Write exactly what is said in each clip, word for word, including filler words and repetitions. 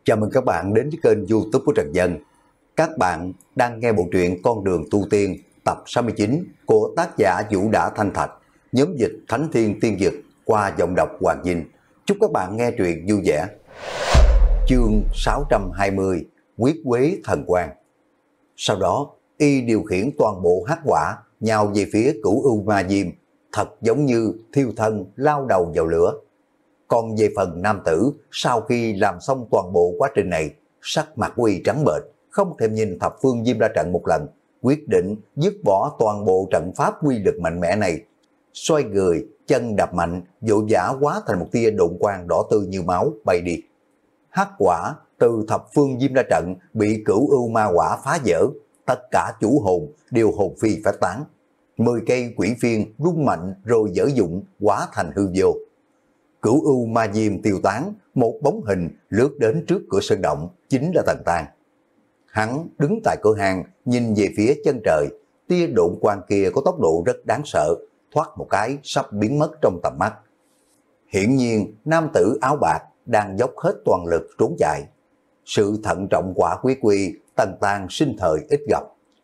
Chào mừng các bạn đến với kênh YouTube của Trần Dân. Các bạn đang nghe bộ truyện Con đường tu tiên tập sáu mươi chín của tác giả Vũ Đã Thanh Thạch, nhóm dịch Thánh Thiên Tiên Dực qua giọng đọc Hoàng Dinh. Chúc các bạn nghe truyện vui vẻ. Chương sáu trăm hai mươi, Quyết Quế Thần Quang. Sau đó, y điều khiển toàn bộ hắc quả nhào về phía Cửu Ưu Ma Diêm, thật giống như thiêu thân lao đầu vào lửa. Còn về phần nam tử, sau khi làm xong toàn bộ quá trình này, sắc mặt y trắng bệch, không thèm nhìn thập phương Diêm La Trận một lần, quyết định dứt bỏ toàn bộ trận pháp quy lực mạnh mẽ này. Xoay người, chân đạp mạnh, vội vã hóa thành một tia độn quang đỏ tươi như máu bay đi. Hắc quả từ thập phương Diêm La Trận bị Cửu Ưu Ma Quả phá vỡ, tất cả chủ hồn đều hồn phi phách tán. Mười cây quỷ phiên rung mạnh rồi dở dụng hóa thành hư vô. Cửu Ưu Ma Diêm tiêu tán, một bóng hình lướt đến trước cửa sơn động, chính là Tần Tang. Hắn đứng tại cửa hàng, nhìn về phía chân trời, tia độn quang kia có tốc độ rất đáng sợ, thoát một cái sắp biến mất trong tầm mắt. Hiển nhiên, nam tử áo bạc đang dốc hết toàn lực trốn chạy. Sự thận trọng quả quyết quy, Tần Tang sinh thời ít gặp.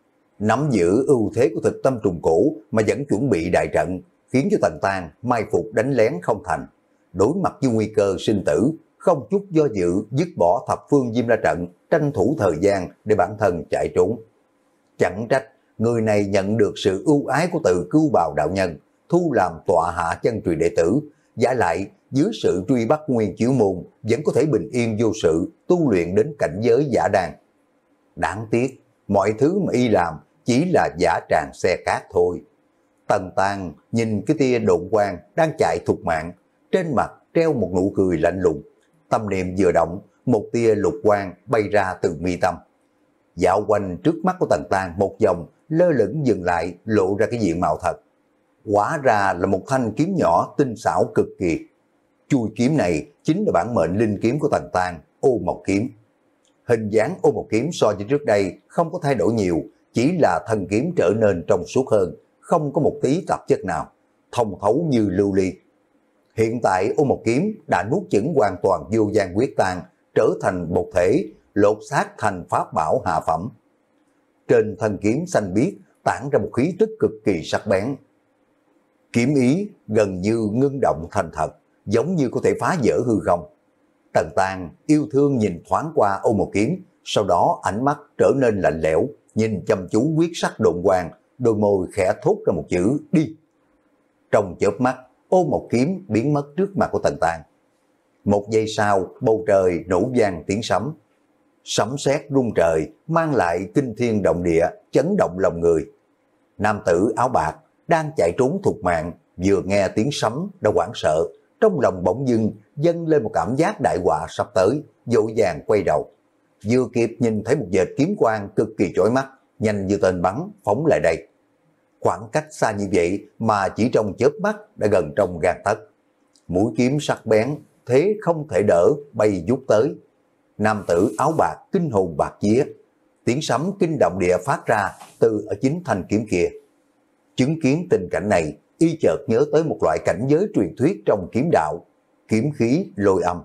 Nắm giữ ưu thế của thực tâm trùng cổ mà vẫn chuẩn bị đại trận, khiến cho Tần Tang mai phục đánh lén không thành. Đối mặt với nguy cơ sinh tử, không chút do dự dứt bỏ thập phương Diêm La Trận, tranh thủ thời gian để bản thân chạy trốn. Chẳng trách người này nhận được sự ưu ái của Từ Cưu Bào đạo nhân, thu làm tọa hạ chân truyền đệ tử, giả lại dưới sự truy bắt nguyên chiếu môn vẫn có thể bình yên vô sự tu luyện đến cảnh giới giả đan. Đáng tiếc, mọi thứ mà y làm chỉ là giả tràng xe cát thôi. Tần Tang nhìn cái tia độn quang đang chạy thục mạng, trên mặt treo một nụ cười lạnh lùng, tâm niệm vừa động, một tia lục quang bay ra từ mi tâm. Dạo quanh trước mắt của Tần Tang một vòng, lơ lửng dừng lại, lộ ra cái diện mạo thật. Hóa ra là một thanh kiếm nhỏ tinh xảo cực kỳ. Chui kiếm này chính là bản mệnh linh kiếm của Tần Tang, Ô Mộc Kiếm. Hình dáng Ô Mộc Kiếm so với trước đây không có thay đổi nhiều, chỉ là thân kiếm trở nên trong suốt hơn, không có một tí tạp chất nào, thông thấu như lưu ly. Hiện tại Ô Mộc Kiếm đã nuốt chửng hoàn toàn vô gian quyết tàn, trở thành một thể, lột xác thành pháp bảo hạ phẩm. Trên thân kiếm xanh biếc tản ra một khí tức cực kỳ sắc bén. Kiếm ý gần như ngưng động thành thật, giống như có thể phá vỡ hư không. Tần Tang yêu thương nhìn thoáng qua Ô Mộc Kiếm, sau đó ánh mắt trở nên lạnh lẽo, nhìn chăm chú quyết sắc độn quang, đôi môi khẽ thốt ra một chữ đi. Trong chớp mắt, Ô Mộc Kiếm biến mất trước mặt của Tần Tang. Một giây sau, bầu trời nổ vang tiếng sấm. Sấm sét rung trời, mang lại kinh thiên động địa, chấn động lòng người. Nam tử áo bạc đang chạy trốn thục mạng, vừa nghe tiếng sấm đã hoảng sợ, trong lòng bỗng dưng dâng lên một cảm giác đại họa sắp tới, vội vàng quay đầu. Vừa kịp nhìn thấy một vệt kiếm quang cực kỳ chói mắt, nhanh như tên bắn phóng lại đây. Khoảng cách xa như vậy mà chỉ trong chớp mắt đã gần trong gang tấc. Mũi kiếm sắc bén, thế không thể đỡ, bay vút tới. Nam tử áo bạc kinh hồn bạc vía, tiếng sấm kinh động địa phát ra từ ở chính thanh kiếm kia. Chứng kiến tình cảnh này, y chợt nhớ tới một loại cảnh giới truyền thuyết trong kiếm đạo, kiếm khí lôi âm.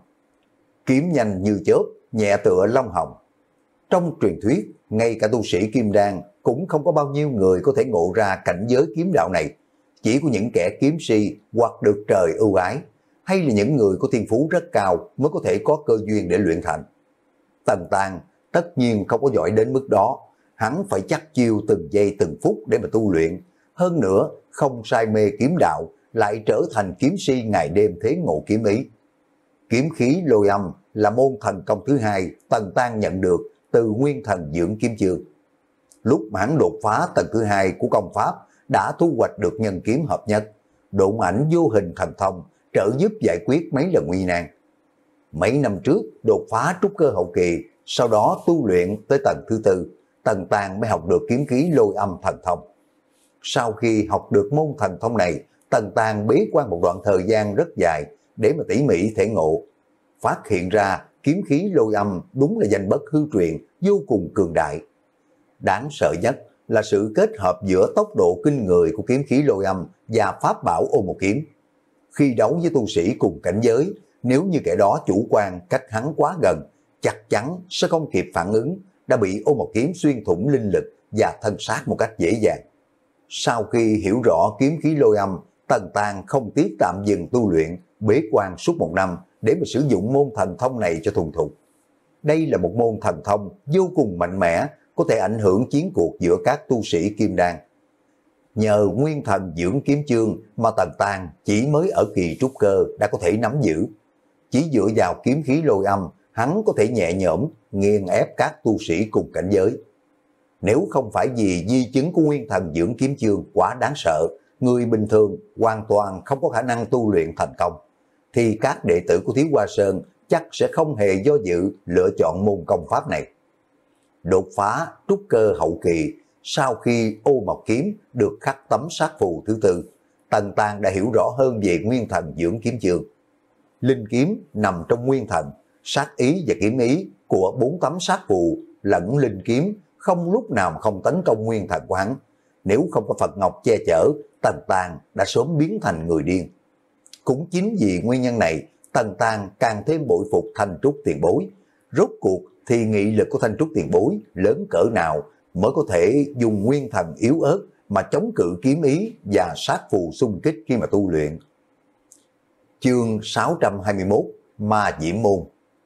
Kiếm nhanh như chớp, nhẹ tựa long hồng. Trong truyền thuyết, ngay cả tu sĩ kim đan cũng không có bao nhiêu người có thể ngộ ra cảnh giới kiếm đạo này. Chỉ có những kẻ kiếm si hoặc được trời ưu ái, hay là những người có thiên phú rất cao mới có thể có cơ duyên để luyện thành. Tần Tang tất nhiên không có giỏi đến mức đó, hắn phải chắc chiêu từng giây từng phút để mà tu luyện. Hơn nữa, không say mê kiếm đạo, lại trở thành kiếm si ngày đêm thế ngộ kiếm ý. Kiếm khí lôi âm là môn thần công thứ hai Tần Tang nhận được từ nguyên thần dưỡng kiếm chương. Lúc hắn đột phá tầng thứ hai của công pháp đã thu hoạch được nhân kiếm hợp nhất, độ ảnh vô hình thần thông trợ giúp giải quyết mấy lần nguy nan. Mấy năm trước đột phá trúc cơ hậu kỳ, sau đó tu luyện tới tầng thứ tư, Tần Tang mới học được kiếm khí lôi âm thần thông. Sau khi học được môn thần thông này, Tần Tang bế quan một đoạn thời gian rất dài để mà tỉ mỉ thể ngộ. Phát hiện ra kiếm khí lôi âm đúng là danh bất hư truyền, vô cùng cường đại. Đáng sợ nhất là sự kết hợp giữa tốc độ kinh người của kiếm khí lôi âm và pháp bảo Ô Mộc Kiếm. Khi đấu với tu sĩ cùng cảnh giới, nếu như kẻ đó chủ quan cách hắn quá gần, chắc chắn sẽ không kịp phản ứng, đã bị ô một kiếm xuyên thủng linh lực và thân xác một cách dễ dàng. Sau khi hiểu rõ kiếm khí lôi âm, Tần Tàng không tiếc tạm dừng tu luyện, bế quan suốt một năm để mà sử dụng môn thần thông này cho thuần thục. Đây là một môn thần thông vô cùng mạnh mẽ, có thể ảnh hưởng chiến cuộc giữa các tu sĩ kim đan. Nhờ nguyên thần dưỡng kiếm chương mà Tần Tàng chỉ mới ở kỳ trúc cơ đã có thể nắm giữ. Chỉ dựa vào kiếm khí lôi âm, hắn có thể nhẹ nhõm nghiền ép các tu sĩ cùng cảnh giới. Nếu không phải vì di chứng của nguyên thần dưỡng kiếm chương quá đáng sợ, người bình thường hoàn toàn không có khả năng tu luyện thành công, thì các đệ tử của Thiếu Hoa Sơn chắc sẽ không hề do dự lựa chọn môn công pháp này. Đột phá trúc cơ hậu kỳ, sau khi ô mộc kiếm được khắc tấm sát phù thứ tư, Tần Tàng đã hiểu rõ hơn về nguyên thần dưỡng kiếm chương. Linh kiếm nằm trong nguyên thần, sát ý và kiếm ý của bốn tấm sát phù lẫn linh kiếm không lúc nào mà không tấn công nguyên thần của hắn. Nếu không có Phật Ngọc che chở, Tần Tàng đã sớm biến thành người điên. Cũng chính vì nguyên nhân này, Tần Tàng càng thêm bội phục Thanh Trúc tiền bối. Rốt cuộc thì nghị lực của Thanh Trúc tiền bối lớn cỡ nào mới có thể dùng nguyên thần yếu ớt mà chống cự kiếm ý và sát phù xung kích khi mà tu luyện. Chương sáu trăm hai mươi mốt, Ma Diễm Môn.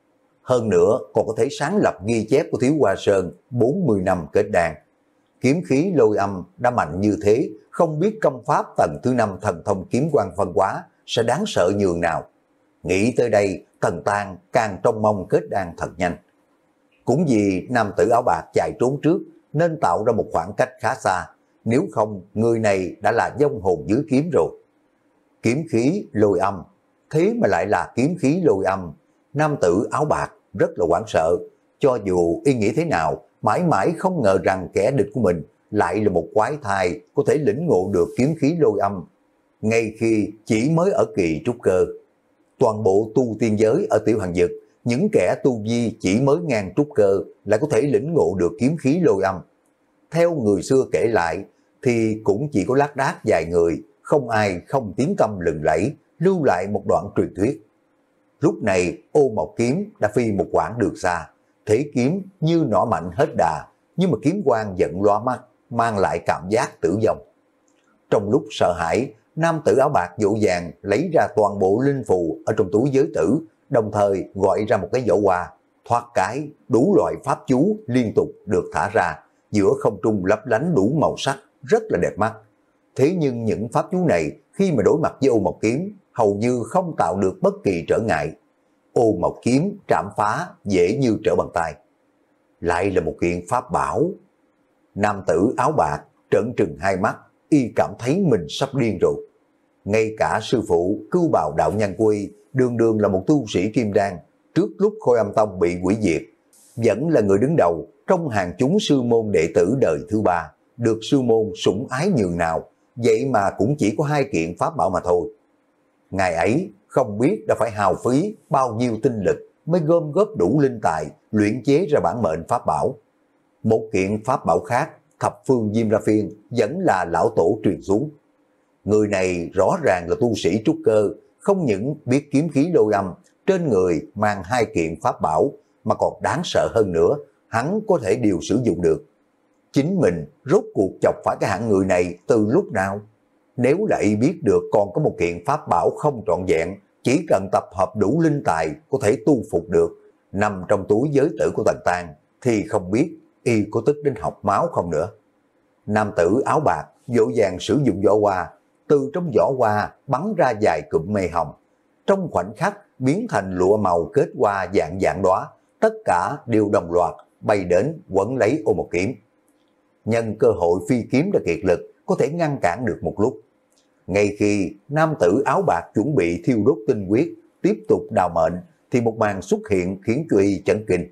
Hơn nữa còn có thể sáng lập ghi chép của Thiếu Hoa Sơn bốn mươi năm kết đan. Kiếm khí lôi âm đã mạnh như thế, không biết công pháp tầng thứ năm thần thông kiếm quang phân hóa sẽ đáng sợ nhường nào. Nghĩ tới đây, Tần Tàng càng trông mong kết đan thật nhanh. Cũng vì nam tử áo bạc chạy trốn trước nên tạo ra một khoảng cách khá xa, nếu không người này đã là vong hồn dưới kiếm rồi. Kiếm khí lôi âm, thế mà lại là kiếm khí lôi âm. Nam tử áo bạc rất là hoảng sợ, cho dù y nghĩ thế nào, mãi mãi không ngờ rằng kẻ địch của mình lại là một quái thai có thể lĩnh ngộ được kiếm khí lôi âm. Ngay khi chỉ mới ở kỳ trúc cơ, toàn bộ tu tiên giới ở Tiểu Hàn Dực, những kẻ tu vi chỉ mới ngang trúc cơ lại có thể lĩnh ngộ được kiếm khí lôi âm. Theo người xưa kể lại thì cũng chỉ có lác đác vài người, không ai không tiếng tăm lừng lẫy, lưu lại một đoạn truyền thuyết. Lúc này ô mộc kiếm đã phi một quãng đường xa, thế kiếm như nỏ mạnh hết đà, nhưng mà kiếm quang giận loa mắt, mang lại cảm giác tử vong. Trong lúc sợ hãi, nam tử áo bạc vội vàng lấy ra toàn bộ linh phù ở trong túi giới tử, đồng thời gọi ra một cái giỏ hoa, thoát cái đủ loại pháp chú liên tục được thả ra, giữa không trung lấp lánh đủ màu sắc, rất là đẹp mắt. Thế nhưng những pháp chú này khi mà đối mặt với ô mộc kiếm hầu như không tạo được bất kỳ trở ngại. Ô mộc kiếm trảm phá dễ như trở bàn tay. Lại là một kiện pháp bảo. Nam tử áo bạc trợn trừng hai mắt, y cảm thấy mình sắp điên rồi. Ngay cả sư phụ Cưu Bào đạo nhân của y, đường đường là một tu sĩ kim đan, trước lúc Khôi Âm Tông bị hủy diệt, vẫn là người đứng đầu trong hàng chúng sư môn đệ tử đời thứ ba, được sư môn sủng ái nhường nào, vậy mà cũng chỉ có hai kiện pháp bảo mà thôi. Ngày ấy không biết đã phải hao phí bao nhiêu tinh lực mới gom góp đủ linh tài luyện chế ra bản mệnh pháp bảo. Một kiện pháp bảo khác, thập phương Diêm La Phiên, vẫn là lão tổ truyền xuống. Người này rõ ràng là tu sĩ trúc cơ, không những biết kiếm khí lôi âm, trên người mang hai kiện pháp bảo, mà còn đáng sợ hơn nữa, hắn có thể đều sử dụng được. Chính mình rốt cuộc chọc phải cái hạng người này từ lúc nào? Nếu lại biết được còn có một kiện pháp bảo không trọn vẹn, chỉ cần tập hợp đủ linh tài có thể tu phục được, nằm trong túi giới tử của Tần Tàng, thì không biết y có tức đến học máu không nữa. Nam tử áo bạc vội vàng sử dụng giỏ hoa, từ trong giỏ hoa bắn ra vài cụm mây hồng, trong khoảnh khắc biến thành lụa màu kết hoa dạng dạng đóa, tất cả đều đồng loạt bay đến quấn lấy ô một kiếm. Nhân cơ hội phi kiếm đã kiệt lực, có thể ngăn cản được một lúc. Ngay khi nam tử áo bạc chuẩn bị thiêu đốt tinh huyết, tiếp tục đào mệnh, thì một màn xuất hiện khiến cho y chấn kinh.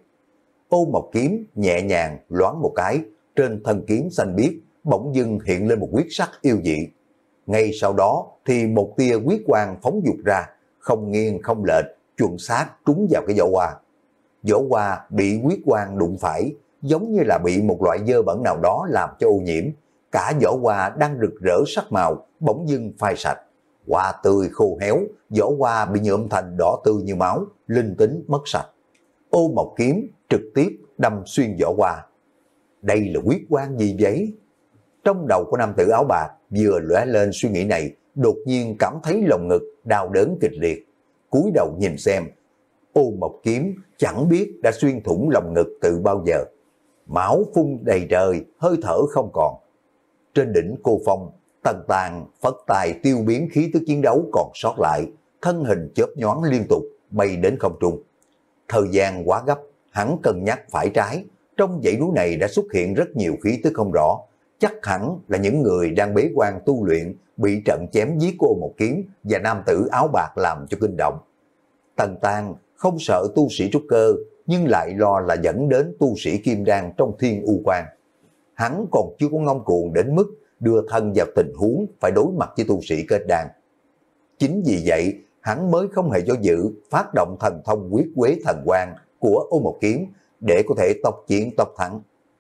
Ô mộc kiếm nhẹ nhàng loáng một cái, trên thân kiếm xanh biếc bỗng dưng hiện lên một huyết sắc yêu dị. Ngay sau đó thì một tia huyết quang phóng dục ra, không nghiêng không lệch, chuẩn xác trúng vào cái giỏ hoa. Giỏ hoa bị huyết quang đụng phải, giống như là bị một loại dơ bẩn nào đó làm cho ô nhiễm. Cả giỏ hoa đang rực rỡ sắc màu, bỗng dưng phai sạch. Hoa tươi khô héo, giỏ hoa bị nhuộm thành đỏ tươi như máu, linh tính mất sạch. ô mộc kiếm trực tiếp đâm xuyên vỏ qua. Đây là quyết quan gì vậy? Trong đầu của nam tử áo bạc vừa lóe lên suy nghĩ này, đột nhiên cảm thấy lồng ngực đau đớn kịch liệt. Cúi đầu nhìn xem, ô mộc kiếm chẳng biết đã xuyên thủng lồng ngực từ bao giờ. Máu phun đầy trời, hơi thở không còn. Trên đỉnh cô phong, Tần Tàng phất tài tiêu biến khí tức chiến đấu còn sót lại, thân hình chớp nhoáng liên tục bay đến không trung. Thời gian quá gấp, hắn cân nhắc phải trái, trong dãy núi này đã xuất hiện rất nhiều khí tức không rõ, chắc hẳn là những người đang bế quan tu luyện bị trận chém giết của một kiếm và nam tử áo bạc làm cho kinh động. Tần Tàng không sợ tu sĩ trúc cơ, nhưng lại lo là dẫn đến tu sĩ kim đan trong thiên u quan. Hắn còn chưa có ngông cuồng đến mức đưa thân vào tình huống phải đối mặt với tu sĩ kết đan. Chính vì vậy, hắn mới không hề do dự phát động thần thông quyết quế thần quang của ô mộc kiếm để có thể tốc chiến tốc thắng.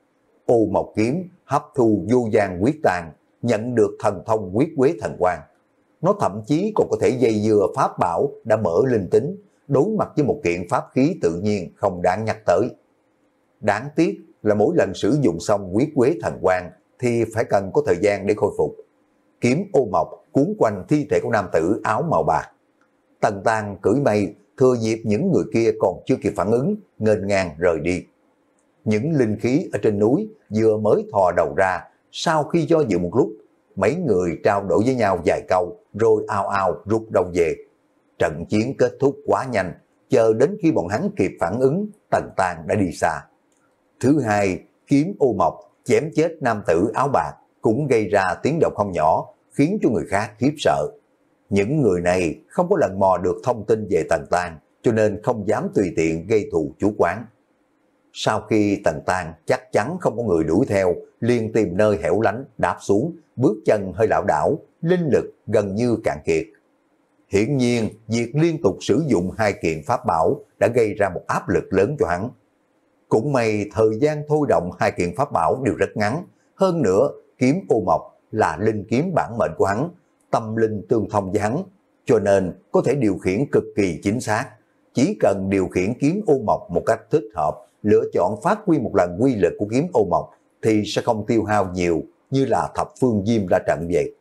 Ô mộc kiếm hấp thu vô gian quyết tàn, nhận được thần thông quyết quế thần quang. Nó thậm chí còn có thể dây dưa pháp bảo đã mở linh tính, đối mặt với một kiện pháp khí tự nhiên không đáng nhắc tới. Đáng tiếc là mỗi lần sử dụng xong quyết quế thần quang thì phải cần có thời gian để khôi phục. Kiếm ô mộc cuốn quanh thi thể của nam tử áo màu bạc. Tần Tàng cưỡi mây, thừa dịp những người kia còn chưa kịp phản ứng, nghênh ngang rời đi. Những linh khí ở trên núi vừa mới thò đầu ra, sau khi do dự một lúc, mấy người trao đổi với nhau vài câu, rồi ao ao rút đầu về. Trận chiến kết thúc quá nhanh, chờ đến khi bọn hắn kịp phản ứng, Tần Tàng đã đi xa. Thứ hai, kiếm ô mộc chém chết nam tử áo bạc cũng gây ra tiếng động không nhỏ, khiến cho người khác khiếp sợ. Những người này không có lần mò được thông tin về Tần Tàng, cho nên không dám tùy tiện gây thù chủ quán. Sau khi Tần Tàng chắc chắn không có người đuổi theo, liền tìm nơi hẻo lánh đáp xuống, bước chân hơi lảo đảo, linh lực gần như cạn kiệt. Hiển nhiên, việc liên tục sử dụng hai kiện pháp bảo đã gây ra một áp lực lớn cho hắn. Cũng may thời gian thôi động hai kiện pháp bảo đều rất ngắn, hơn nữa kiếm ô mộc là linh kiếm bản mệnh của hắn, tâm linh tương thông với hắn, cho nên có thể điều khiển cực kỳ chính xác. Chỉ cần điều khiển kiếm ô mộc một cách thích hợp, lựa chọn phát huy một lần quy lực của kiếm ô mộc thì sẽ không tiêu hao nhiều như là thập phương diêm ra trận vậy.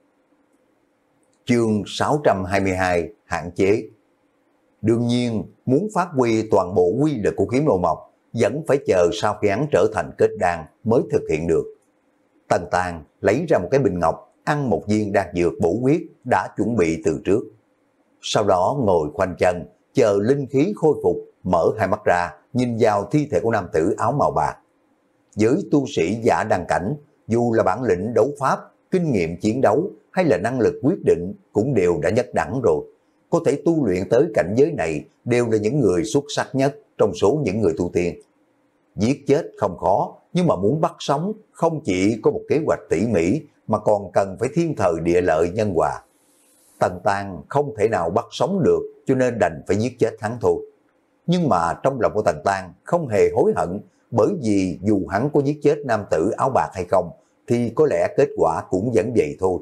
Chương sáu trăm hai mươi hai hạn chế. Đương nhiên, muốn phát huy toàn bộ quy lực của kiếm ô mộc, vẫn phải chờ sau khi hắn trở thành kết đan mới thực hiện được. Tần Tàng lấy ra một cái bình ngọc, ăn một viên đan dược bổ huyết đã chuẩn bị từ trước. Sau đó ngồi khoanh chân, chờ linh khí khôi phục, mở hai mắt ra, nhìn vào thi thể của nam tử áo màu bạc. Với tu sĩ giả đăng cảnh, dù là bản lĩnh đấu pháp, kinh nghiệm chiến đấu hay là năng lực quyết định cũng đều đã nhất đẳng rồi. Có thể tu luyện tới cảnh giới này đều là những người xuất sắc nhất trong số những người tu tiên. Giết chết không khó, nhưng mà muốn bắt sống không chỉ có một kế hoạch tỉ mỉ mà còn cần phải thiên thời địa lợi nhân hòa. Tần Tàng không thể nào bắt sống được, cho nên đành phải giết chết hắn thôi. Nhưng mà trong lòng của Tần Tàng không hề hối hận, bởi vì dù hắn có giết chết nam tử áo bạc hay không thì có lẽ kết quả cũng vẫn vậy thôi.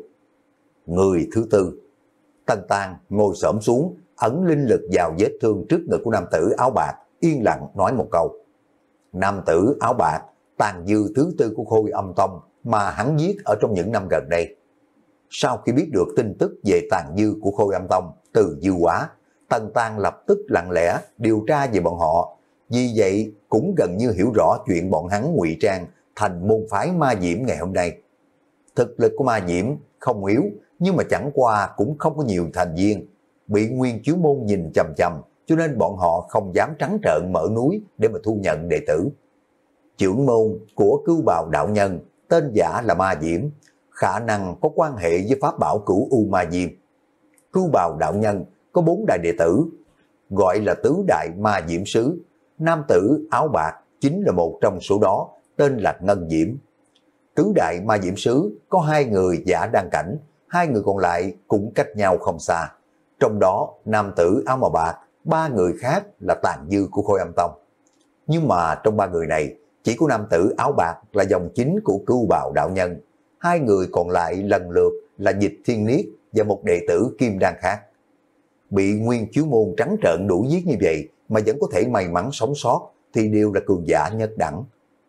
Người thứ tư. Tần Tàng ngồi xổm xuống, ẩn linh lực vào vết thương trước ngực của nam tử áo bạc, yên lặng nói một câu. Nam tử áo bạc, tàn dư thứ tư của Khôi Âm Tông mà hắn giết ở trong những năm gần đây. Sau khi biết được tin tức về tàn dư của Khôi Âm Tông từ Dư Quá, Tần Tàng lập tức lặng lẽ điều tra về bọn họ, vì vậy cũng gần như hiểu rõ chuyện bọn hắn ngụy trang thành môn phái Ma Diễm ngày hôm nay. Thực lực của Ma Diễm không yếu, nhưng mà chẳng qua cũng không có nhiều thành viên, bị Nguyên Chiếu Môn nhìn chằm chằm, cho nên bọn họ không dám trắng trợn mở núi để mà thu nhận đệ tử. Trưởng môn của Cưu Bào đạo nhân, tên giả là Ma Diễm, khả năng có quan hệ với pháp bảo Cửu U Ma Diêm. Cưu Bào đạo nhân có bốn đại đệ tử, gọi là tứ đại Ma Diễm sứ. Nam tử áo bạc chính là một trong số đó, tên là Ngân Diễm. Tứ đại Ma Diễm sứ có hai người giả đăng cảnh, hai người còn lại cũng cách nhau không xa. Trong đó nam tử áo màu bạc, ba người khác là tàn dư của Khôi Âm Tông. Nhưng mà trong ba người này, chỉ có nam tử áo bạc là dòng chính của Cưu Bào đạo nhân. Hai người còn lại lần lượt là Dịch Thiên Niết và một đệ tử Kim Đan khác. Bị Nguyên Chiếu Môn trắng trợn đuổi giết như vậy mà vẫn có thể may mắn sống sót, thì đều là cường giả nhất đẳng.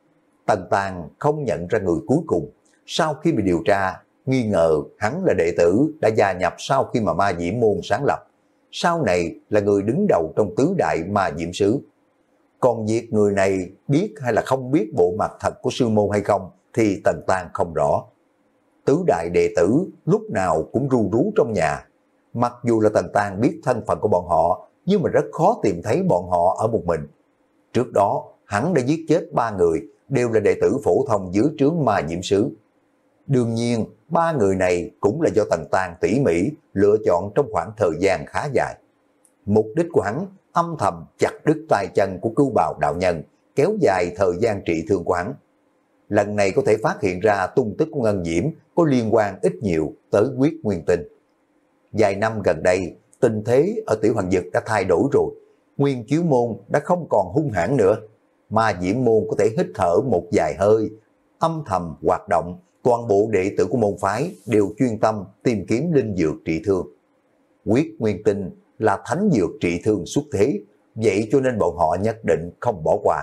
Tần Tàng không nhận ra người cuối cùng, sau khi bị điều tra, nghi ngờ hắn là đệ tử đã gia nhập sau khi mà Ma Diễm Môn sáng lập, sau này là người đứng đầu trong tứ đại Ma Diễm Sứ. Còn việc người này biết hay là không biết bộ mặt thật của sư môn hay không thì Tần Tàng không rõ. Tứ đại đệ tử lúc nào cũng ru rú trong nhà. Mặc dù là Tần Tàng biết thân phận của bọn họ, nhưng mà rất khó tìm thấy bọn họ ở một mình. Trước đó, hắn đã giết chết ba người, đều là đệ tử phổ thông dưới trướng Ma Diễm Sứ. Đương nhiên, ba người này cũng là do Tần Tàng tỉ mỉ lựa chọn trong khoảng thời gian khá dài. Mục đích của hắn âm thầm chặt đứt tay chân của Cưu Bào đạo nhân, kéo dài thời gian trị thương của hắn. Lần này có thể phát hiện ra tung tích của Ngân Diễm có liên quan ít nhiều tới Quyết Nguyên Tinh. Vài năm gần đây, tình thế ở Tiểu Hoàng Dực đã thay đổi rồi. Nguyên Chiếu Môn đã không còn hung hãn nữa. Ma Diễm Môn có thể hít thở một vài hơi, âm thầm hoạt động. Toàn bộ đệ tử của môn phái đều chuyên tâm tìm kiếm linh dược trị thương. Quyết Nguyên Tinh là thánh dược trị thương xuất thế, vậy cho nên bọn họ nhất định không bỏ qua.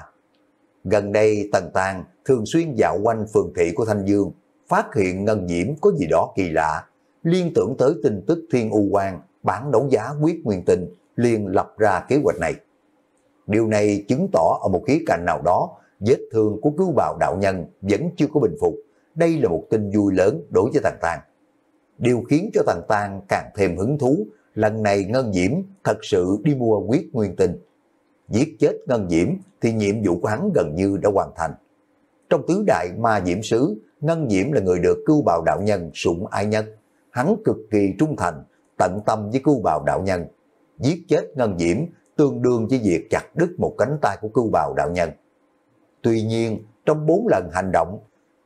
Gần đây Tần Tàng thường xuyên dạo quanh phường thị của Thanh Dương, phát hiện Ngân Diễm có gì đó kỳ lạ, liên tưởng tới tin tức Thiên U Quang bán đấu giá Quyết Nguyên Tinh, liền lập ra kế hoạch này. Điều này chứng tỏ ở một khía cạnh nào đó, vết thương của Cưu Bào đạo nhân vẫn chưa có bình phục. Đây là một tin vui lớn đối với Tần Tàng. Điều khiến cho Tần Tàng càng thêm hứng thú, lần này Ngân Diễm thật sự đi mua Quyết Nguyên Tinh. Giết chết Ngân Diễm thì nhiệm vụ của hắn gần như đã hoàn thành. Trong tứ đại Ma Diễm Sứ, Ngân Diễm là người được Cưu Bào đạo nhân sủng ái nhất. Hắn cực kỳ trung thành, tận tâm với Cưu Bào đạo nhân. Giết chết Ngân Diễm tương đương với việc chặt đứt một cánh tay của Cưu Bào đạo nhân. Tuy nhiên, trong bốn lần hành động,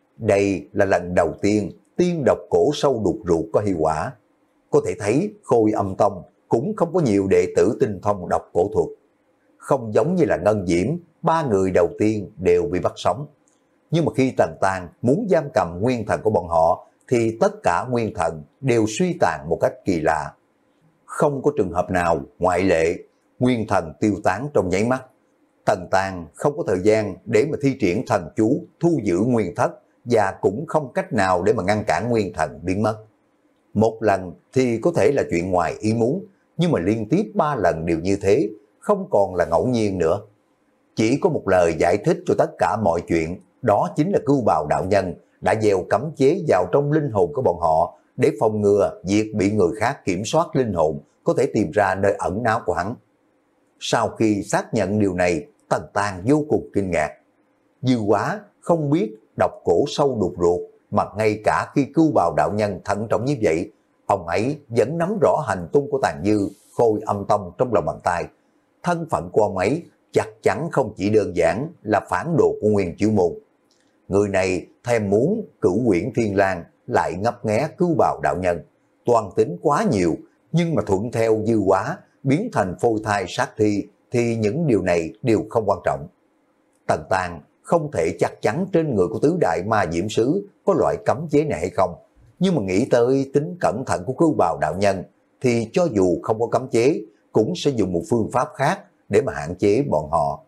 đây là lần đầu tiên tiên độc cổ sâu đục ruột có hiệu quả. Có thể thấy Khôi Âm Tông cũng không có nhiều đệ tử tinh thông độc cổ thuật. Không giống như là Ngân Diễm, ba người đầu tiên đều bị bắt sống. Nhưng mà khi Tần Tàng muốn giam cầm nguyên thần của bọn họ, thì tất cả nguyên thần đều suy tàn một cách kỳ lạ. Không có trường hợp nào ngoại lệ, nguyên thần tiêu tán trong nháy mắt. Tần Tàng không có thời gian để mà thi triển thần chú thu giữ nguyên thất, và cũng không cách nào để mà ngăn cản nguyên thần biến mất. Một lần thì có thể là chuyện ngoài ý muốn, nhưng mà liên tiếp ba lần đều như thế, không còn là ngẫu nhiên nữa. Chỉ có một lời giải thích cho tất cả mọi chuyện, đó chính là Cưu Bào đạo nhân đã gieo cấm chế vào trong linh hồn của bọn họ để phòng ngừa việc bị người khác kiểm soát linh hồn, có thể tìm ra nơi ẩn náu của hắn. Sau khi xác nhận điều này, Tần Tàng vô cùng kinh ngạc. Dư Quá không biết độc cổ sâu đục ruột, mà ngay cả khi Cưu Bào đạo nhân thận trọng như vậy, ông ấy vẫn nắm rõ hành tung của Tàn Dư, Khôi Âm Tông trong lòng bàn tay. Thân phận của ông ấy chắc chắn không chỉ đơn giản là phản đồ của Nguyên Chiếu Môn. Người này thèm muốn Cửu Quyển Thiên Lang, lại ngấp nghé Cưu Bào đạo nhân. Toàn tính quá nhiều, nhưng mà thuận theo Dư Quá biến thành phôi thai sát thi, thì những điều này đều không quan trọng. Tần Tàng không thể chắc chắn trên người của tứ đại Ma Diễm Sứ có loại cấm chế này hay không, nhưng mà nghĩ tới tính cẩn thận của Cưu Bào đạo nhân, thì cho dù không có cấm chế, cũng sẽ dùng một phương pháp khác để mà hạn chế bọn họ.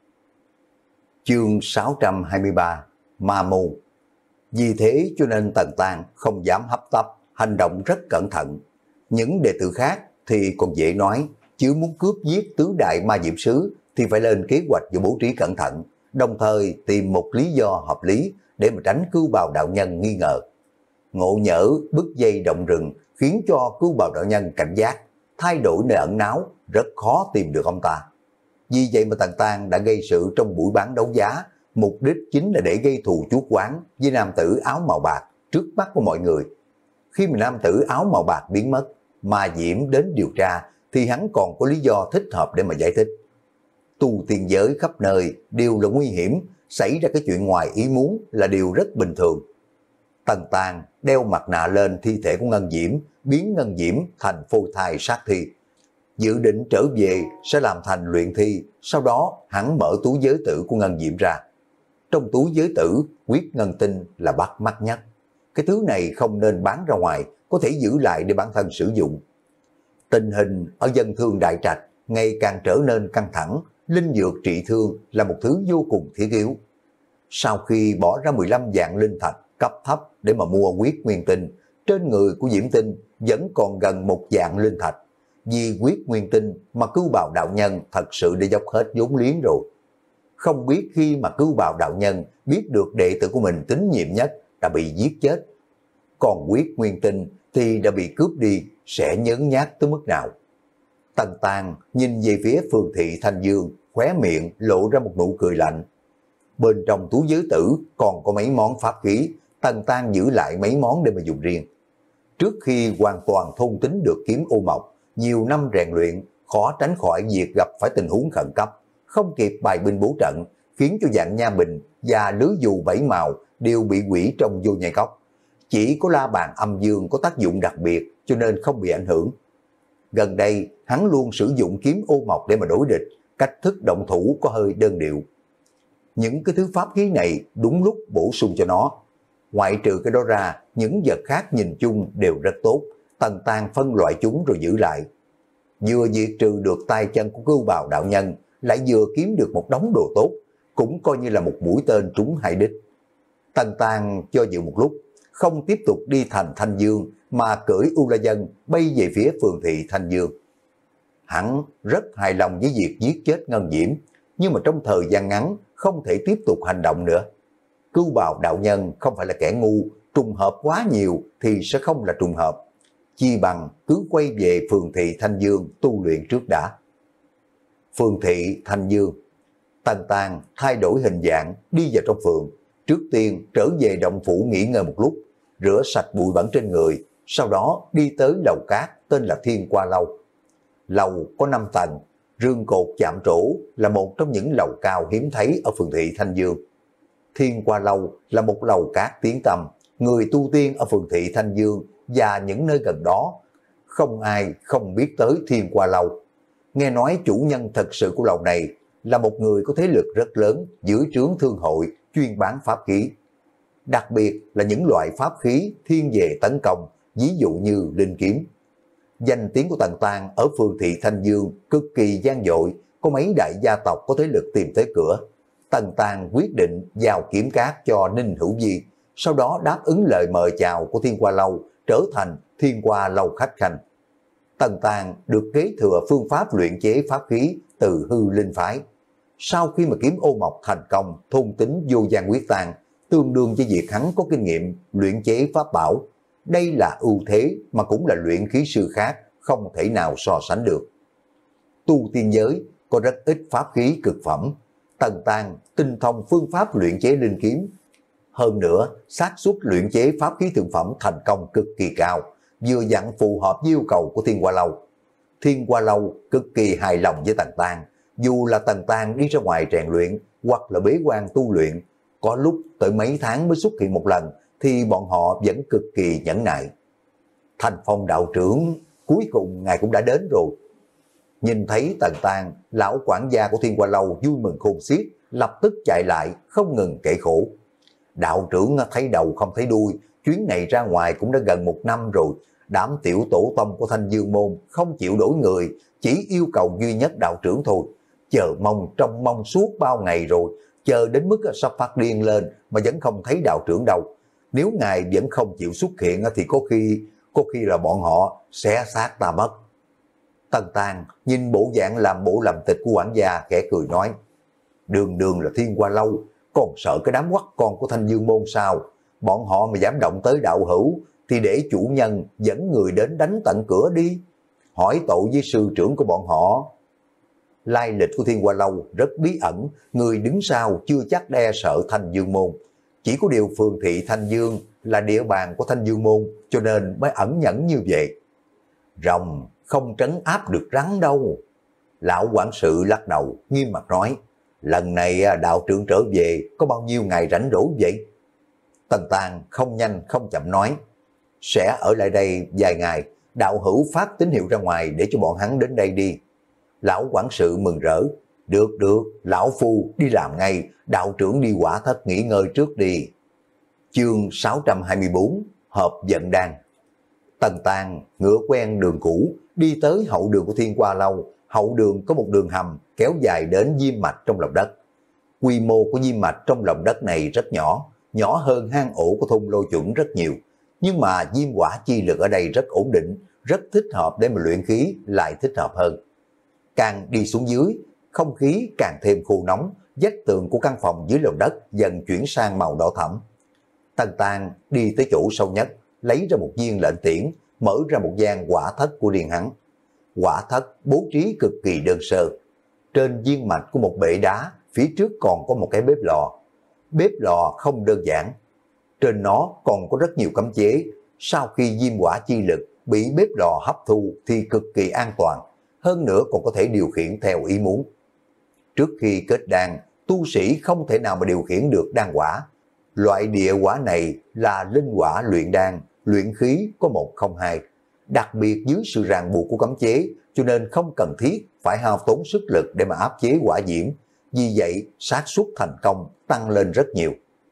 Chương sáu trăm hai mươi ba, Ma Môn. Vì thế cho nên Tần Tàng không dám hấp tấp, hành động rất cẩn thận. Những đệ tử khác thì còn dễ nói, chứ muốn cướp giết tứ đại Ma Diễm Sứ thì phải lên kế hoạch và bố trí cẩn thận, đồng thời tìm một lý do hợp lý để mà tránh Cưu Bào đạo nhân nghi ngờ. Ngộ nhỡ bứt dây động rừng khiến cho Cưu Bào đạo nhân cảnh giác, thay đổi nơi ẩn náu, rất khó tìm được ông ta. Vì vậy mà Tần Tàng đã gây sự trong buổi bán đấu giá, mục đích chính là để gây thù chuốc oán với nam tử áo màu bạc trước mắt của mọi người. Khi mà nam tử áo màu bạc biến mất, Ma Diễm đến điều tra, thì hắn còn có lý do thích hợp để mà giải thích. Tu tiên giới khắp nơi đều là nguy hiểm, xảy ra cái chuyện ngoài ý muốn là điều rất bình thường. Tần Tàng đeo mặt nạ lên thi thể của Ngân Diễm, biến Ngân Diễm thành phôi thai sát thi. Dự định trở về sẽ làm thành luyện thi, sau đó hắn mở túi giới tử của Ngân Diễm ra. Trong túi giới tử, Quyết Ngân Tinh là bắt mắt nhất. Cái thứ này không nên bán ra ngoài, có thể giữ lại để bản thân sử dụng. Tình hình ở dân thương Đại Trạch ngày càng trở nên căng thẳng, linh dược trị thương là một thứ vô cùng thiết yếu. Sau khi bỏ ra mười lăm vạn linh thạch cấp thấp để mà mua huyết nguyên tinh, trên người của Diễm Tinh vẫn còn gần một vạn linh thạch. Vì huyết nguyên tinh mà Cưu Bào đạo nhân thật sự đã dốc hết vốn liếng rồi. Không biết khi mà Cưu Bào đạo nhân biết được đệ tử của mình tín nhiệm nhất đã bị giết chết, còn huyết nguyên tinh thì đã bị cướp đi, sẽ nhớn nhát tới mức nào. Tần Tàng nhìn về phía Phương Thị Thanh Dương, khóe miệng lộ ra một nụ cười lạnh. Bên trong túi giới tử còn có mấy món pháp khí, Tần Tàng giữ lại mấy món để mà dùng riêng. Trước khi hoàn toàn thôn tính được kiếm ô mộc, nhiều năm rèn luyện, khó tránh khỏi việc gặp phải tình huống khẩn cấp, không kịp bài binh bố trận, khiến cho dạng nha bình và lưới dù bảy màu đều bị hủy trong vô nhai cốc. Chỉ có la bàn âm dương có tác dụng đặc biệt cho nên không bị ảnh hưởng. Gần đây, hắn luôn sử dụng kiếm ô mộc để mà đối địch, cách thức động thủ có hơi đơn điệu. Những cái thứ pháp khí này đúng lúc bổ sung cho nó. Ngoại trừ cái đó ra, những vật khác nhìn chung đều rất tốt, Tần Tàng phân loại chúng rồi giữ lại. Vừa diệt trừ được tay chân của Cưu Bào đạo nhân, lại vừa kiếm được một đống đồ tốt, cũng coi như là một mũi tên trúng hai đích. Tần Tàng cho dự một lúc, không tiếp tục đi thành Thanh Dương mà cưỡi U La Dân bay về phía Phường Thị Thanh Dương. Hắn rất hài lòng với việc giết chết Ngân Diễm, nhưng mà trong thời gian ngắn không thể tiếp tục hành động nữa. Cưu Bào đạo nhân không phải là kẻ ngu, trùng hợp quá nhiều thì sẽ không là trùng hợp. Chi bằng cứ quay về Phường Thị Thanh Dương tu luyện trước đã. Phường Thị Thanh Dương, Tần Tàng thay đổi hình dạng đi vào trong phường. Trước tiên trở về động phủ nghỉ ngơi một lúc, rửa sạch bụi bẩn trên người, sau đó đi tới lầu cát tên là Thiên Qua Lâu. Lầu có năm tầng, rương cột chạm trổ là một trong những lầu cao hiếm thấy ở Phường Thị Thanh Dương. Thiên Qua Lâu là một lầu cát tiếng tăm, người tu tiên ở Phường Thị Thanh Dương và những nơi gần đó không ai không biết tới Thiên Qua Lâu. Nghe nói chủ nhân thật sự của lầu này là một người có thế lực rất lớn dưới trướng thương hội chuyên bán pháp khí. Đặc biệt là những loại pháp khí thiên về tấn công, ví dụ như linh kiếm. Danh tiếng của Tần Tàng ở Phường Thị Thanh Dương cực kỳ gian dội, có mấy đại gia tộc có thế lực tìm tới cửa. Tần Tàng quyết định giao kiếm cát cho Ninh Hữu Di, sau đó đáp ứng lời mời chào của Thiên Qua Lâu, trở thành Thiên Qua Lâu khách khanh. Tần Tàng được kế thừa phương pháp luyện chế pháp khí từ Hư Linh phái. Sau khi mà kiếm ô mộc thành công, thôn tính vô gian quyết tàn, tương đương với việc hắn có kinh nghiệm luyện chế pháp bảo. Đây là ưu thế mà cũng là luyện khí sư khác không thể nào so sánh được. Tu tiên giới có rất ít pháp khí cực phẩm. Tần Tàng tinh thông phương pháp luyện chế linh kiếm. Hơn nữa, xác suất luyện chế pháp khí thượng phẩm thành công cực kỳ cao, vừa dặn phù hợp với yêu cầu của Thiên Qua Lâu. Thiên Qua Lâu cực kỳ hài lòng với Tần Tàng, dù là Tần Tàng đi ra ngoài rèn luyện hoặc là bế quan tu luyện, có lúc tới mấy tháng mới xuất hiện một lần, thì bọn họ vẫn cực kỳ nhẫn nại. Thành Phong đạo trưởng, cuối cùng ngài cũng đã đến rồi. Nhìn thấy Tần Tàng, lão quản gia của Thiên Qua Lâu vui mừng khôn xiết, lập tức chạy lại, không ngừng kể khổ. Đạo trưởng thấy đầu không thấy đuôi, chuyến này ra ngoài cũng đã gần một năm rồi. Đám tiểu tổ tông của Thanh Dương Môn không chịu đổi người, chỉ yêu cầu duy nhất đạo trưởng thôi. Chờ mong trong mong suốt bao ngày rồi, chờ đến mức sắp phát điên lên mà vẫn không thấy đạo trưởng đâu. Nếu ngài vẫn không chịu xuất hiện thì có khi, có khi là bọn họ sẽ sát ta mất. Tần Tàng nhìn bộ dạng làm bộ làm tịch của quản gia khẽ cười nói, đường đường là Thiên Qua Lâu, còn sợ cái đám quắc con của Thanh Dương Môn sao? Bọn họ mà dám động tới đạo hữu thì để chủ nhân dẫn người đến đánh tận cửa đi, hỏi tội với sư trưởng của bọn họ. Lai lịch của Thiên Qua Lâu rất bí ẩn, người đứng sau chưa chắc đe sợ Thanh Dương Môn. Chỉ có điều Phường Thị Thanh Dương là địa bàn của Thanh Dương Môn, cho nên mới ẩn nhẫn như vậy. Rồng không trấn áp được rắn đâu. Lão quản sự lắc đầu, nghiêm mặt nói, lần này đạo trưởng trở về có bao nhiêu ngày rảnh rỗi vậy? Tần Tàng không nhanh không chậm nói, sẽ ở lại đây vài ngày, đạo hữu phát tín hiệu ra ngoài để cho bọn hắn đến đây đi. Lão quản sự mừng rỡ, được được, lão phu đi làm ngay, đạo trưởng đi Hỏa Thất nghỉ ngơi trước đi. Chương sáu trăm hai mươi bốn, Hợp Vận Đan. Tần Tàng ngựa quen đường cũ, đi tới hậu đường của Thiên Qua Lâu, hậu đường có một đường hầm kéo dài đến diêm mạch trong lòng đất. Quy mô của diêm mạch trong lòng đất này rất nhỏ, nhỏ hơn hang ổ của thôn Lôi Chuẩn rất nhiều. Nhưng mà diêm hỏa chi lực ở đây rất ổn định, rất thích hợp để mà luyện khí lại thích hợp hơn. Càng đi xuống dưới, không khí càng thêm khô nóng, vách tường của căn phòng dưới lòng đất dần chuyển sang màu đỏ thẫm. Tần Tàng đi tới chỗ sâu nhất, lấy ra một viên lệnh tiễn, mở ra một gian hỏa thất của riêng hắn. Hỏa thất bố trí cực kỳ đơn sơ. Trên viên mạch của một bệ đá, phía trước còn có một cái bếp lò. Bếp lò không đơn giản. Trên nó còn có rất nhiều cấm chế. Sau khi diêm hỏa chi lực bị bếp lò hấp thu thì cực kỳ an toàn. Hơn nữa còn có thể điều khiển theo ý muốn. Trước khi kết đan, tu sĩ không thể nào mà điều khiển được đan hỏa. Loại địa hỏa này là linh hỏa luyện đan, luyện khí có một không hai. Đặc biệt dưới sự ràng buộc của cấm chế, cho nên không cần thiết phải hao tốn sức lực để mà áp chế hỏa diễm. Vì vậy, xác suất thành công tăng lên rất nhiều.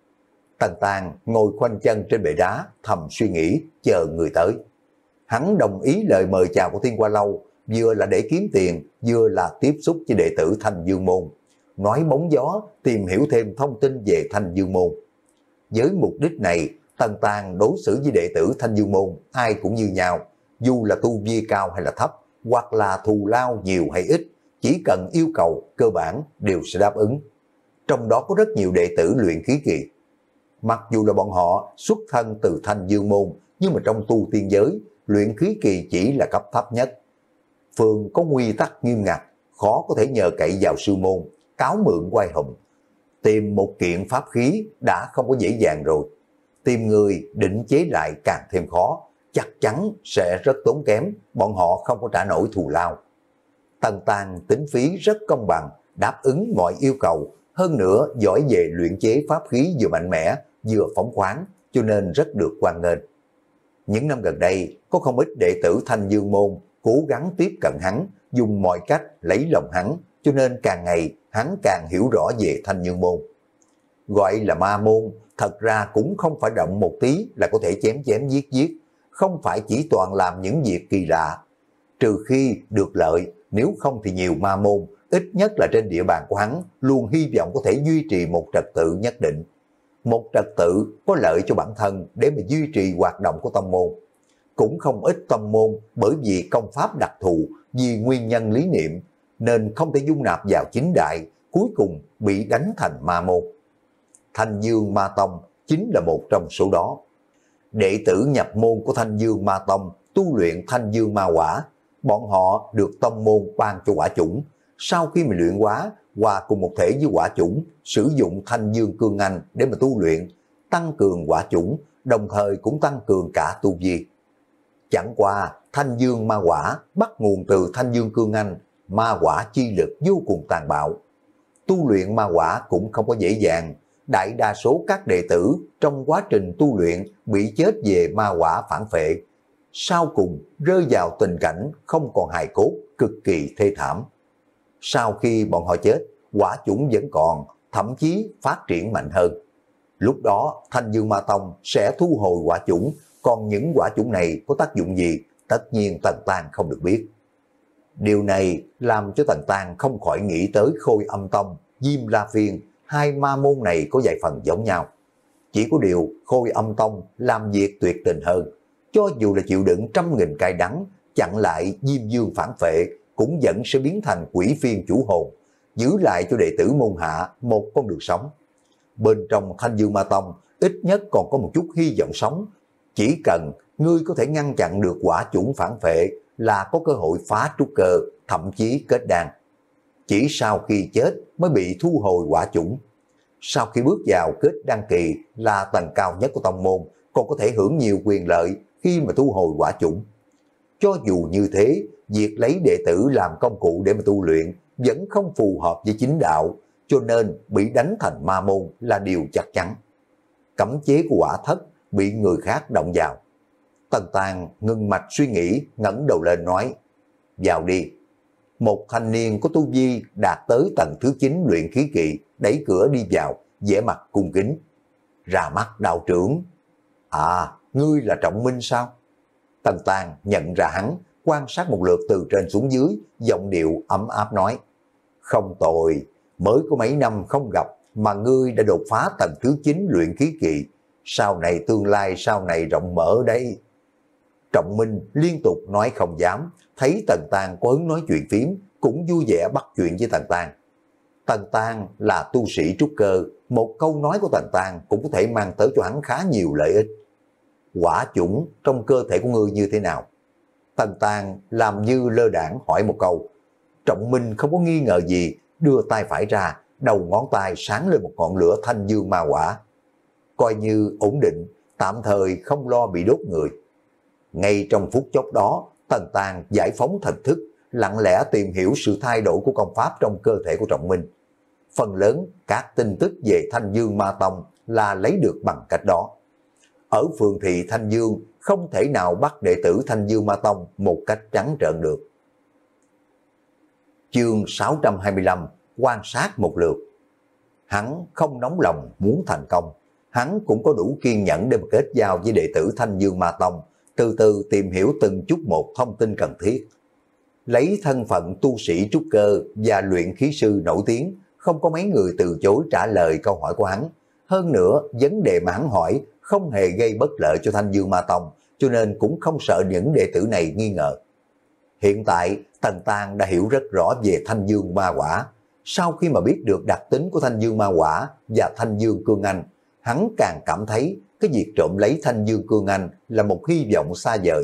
Tần Tàng ngồi khoanh chân trên bệ đá, thầm suy nghĩ, chờ người tới. Hắn đồng ý lời mời chào của Thiên Hoa Lâu, vừa là để kiếm tiền, vừa là tiếp xúc với đệ tử Thanh Dương Môn. Nói bóng gió, tìm hiểu thêm thông tin về Thanh Dương Môn. Với mục đích này, Tần Tàng đối xử với đệ tử Thanh Dương Môn, ai cũng như nhau, dù là tu vi cao hay là thấp, hoặc là thù lao nhiều hay ít, chỉ cần yêu cầu cơ bản đều sẽ đáp ứng. Trong đó có rất nhiều đệ tử luyện khí kỳ. Mặc dù là bọn họ xuất thân từ Thanh Dương Môn, nhưng mà trong tu tiên giới, luyện khí kỳ chỉ là cấp thấp nhất. Phường có quy tắc nghiêm ngặt, khó có thể nhờ cậy vào sư môn, cáo mượn oai hùng. Tìm một kiện pháp khí đã không có dễ dàng rồi. Tìm người định chế lại càng thêm khó, chắc chắn sẽ rất tốn kém, bọn họ không có trả nổi thù lao. Tần Tàng tính phí rất công bằng, đáp ứng mọi yêu cầu, hơn nữa giỏi về luyện chế pháp khí vừa mạnh mẽ, vừa phóng khoáng, cho nên rất được hoan nghênh. Những năm gần đây, có không ít đệ tử Thanh Dương Môn cố gắng tiếp cận hắn, dùng mọi cách lấy lòng hắn, cho nên càng ngày hắn càng hiểu rõ về Thanh Dương Môn. Gọi là ma môn, thật ra cũng không phải động một tí là có thể chém chém giết giết, không phải chỉ toàn làm những việc kỳ lạ. Trừ khi được lợi, nếu không thì nhiều ma môn, ít nhất là trên địa bàn của hắn, luôn hy vọng có thể duy trì một trật tự nhất định. Một trật tự có lợi cho bản thân để mà duy trì hoạt động của tông môn. Cũng không ít tông môn bởi vì công pháp đặc thù, vì nguyên nhân lý niệm, nên không thể dung nạp vào chính đại, cuối cùng bị đánh thành ma môn. Thanh Dương Ma Tông chính là một trong số đó. Đệ tử nhập môn của Thanh Dương Ma Tông tu luyện Thanh Dương Ma Hỏa, bọn họ được tông môn ban cho hỏa chủng. Sau khi mà luyện hóa, hòa cùng một thể với hỏa chủng, sử dụng Thanh Dương Cương Anh để mà tu luyện, tăng cường hỏa chủng, đồng thời cũng tăng cường cả tu vi. Chẳng qua, Thanh Dương Ma Hỏa bắt nguồn từ Thanh Dương Cương Anh, ma hỏa chi lực vô cùng tàn bạo. Tu luyện ma hỏa cũng không có dễ dàng, đại đa số các đệ tử trong quá trình tu luyện bị chết về ma hỏa phản phệ, sau cùng rơi vào tình cảnh không còn hài cốt, cực kỳ thê thảm. Sau khi bọn họ chết, hỏa chủng vẫn còn, thậm chí phát triển mạnh hơn. Lúc đó Thanh Dương Ma Tông sẽ thu hồi hỏa chủng, còn những hỏa chủng này có tác dụng gì, tất nhiên Tần Tàng không được biết. Điều này làm cho Tần Tàng không khỏi nghĩ tới Khôi Âm Tông, Diêm La Phiên, hai ma môn này có vài phần giống nhau. Chỉ có điều Khôi Âm Tông làm việc tuyệt tình hơn, cho dù là chịu đựng trăm nghìn cay đắng, chặn lại Diêm Dương phản phệ, cũng vẫn sẽ biến thành quỷ phiên chủ hồn, giữ lại cho đệ tử môn hạ một con đường sống. Bên trong Thanh Dương Ma Tông ít nhất còn có một chút hy vọng sống, chỉ cần ngươi có thể ngăn chặn được hỏa chủng phản phệ là có cơ hội phá trúc cơ, thậm chí kết đan. Chỉ sau khi chết mới bị thu hồi hỏa chủng. Sau khi bước vào kết đan kỳ là tầng cao nhất của tông môn, còn có thể hưởng nhiều quyền lợi khi mà thu hồi hỏa chủng. Cho dù như thế, việc lấy đệ tử làm công cụ để mà tu luyện vẫn không phù hợp với chính đạo, cho nên bị đánh thành ma môn là điều chắc chắn. Cấm chế của hỏa thất bị người khác động vào. Tần Tàng ngưng mạch suy nghĩ, ngẩng đầu lên nói, vào đi. Một thanh niên có tu vi đạt tới tầng thứ chín luyện khí kỳ, đẩy cửa đi vào, vẻ mặt cung kính. Ra mắt đạo trưởng. À, ngươi là Trọng Minh sao? Tần Tàng nhận ra hắn, quan sát một lượt từ trên xuống dưới, giọng điệu ấm áp nói: không tồi, mới có mấy năm không gặp mà ngươi đã đột phá tầng thứ chín luyện khí kỳ, sau này tương lai sau này rộng mở đấy. Trọng Minh liên tục nói không dám, thấy Tần Tang có hứng nói chuyện phím, cũng vui vẻ bắt chuyện với Tần Tang. Tần Tang là tu sĩ trúc cơ, một câu nói của Tần Tang cũng có thể mang tới cho hắn khá nhiều lợi ích. Quả chủng trong cơ thể của ngươi như thế nào? Tần Tang làm như lơ đãng hỏi một câu. Trọng Minh không có nghi ngờ gì, đưa tay phải ra, đầu ngón tay sáng lên một ngọn lửa thanh dương ma quả. Coi như ổn định, tạm thời không lo bị đốt người. Ngay trong phút chốc đó, Tần Tang giải phóng thần thức, lặng lẽ tìm hiểu sự thay đổi của công pháp trong cơ thể của Trọng Minh. Phần lớn các tin tức về Thanh Dương Ma Tông là lấy được bằng cách đó. Ở phường thị Thanh Dương không thể nào bắt đệ tử Thanh Dương Ma Tông một cách trắng trợn được. Chương sáu trăm hai mươi lăm, quan sát một lượt. Hắn không nóng lòng muốn thành công, hắn cũng có đủ kiên nhẫn để mà kết giao với đệ tử Thanh Dương Ma Tông, từ từ tìm hiểu từng chút một thông tin cần thiết. Lấy thân phận tu sĩ trúc cơ và luyện khí sư nổi tiếng, không có mấy người từ chối trả lời câu hỏi của hắn. Hơn nữa, vấn đề mà hắn hỏi không hề gây bất lợi cho Thanh Dương Ma Tông, cho nên cũng không sợ những đệ tử này nghi ngờ. Hiện tại, Tần Tang đã hiểu rất rõ về Thanh Dương Ma Quả. Sau khi mà biết được đặc tính của Thanh Dương Ma Quả và Thanh Dương Cương Anh, hắn càng cảm thấy cái việc trộm lấy Thanh Dương Cương Anh là một hy vọng xa vời.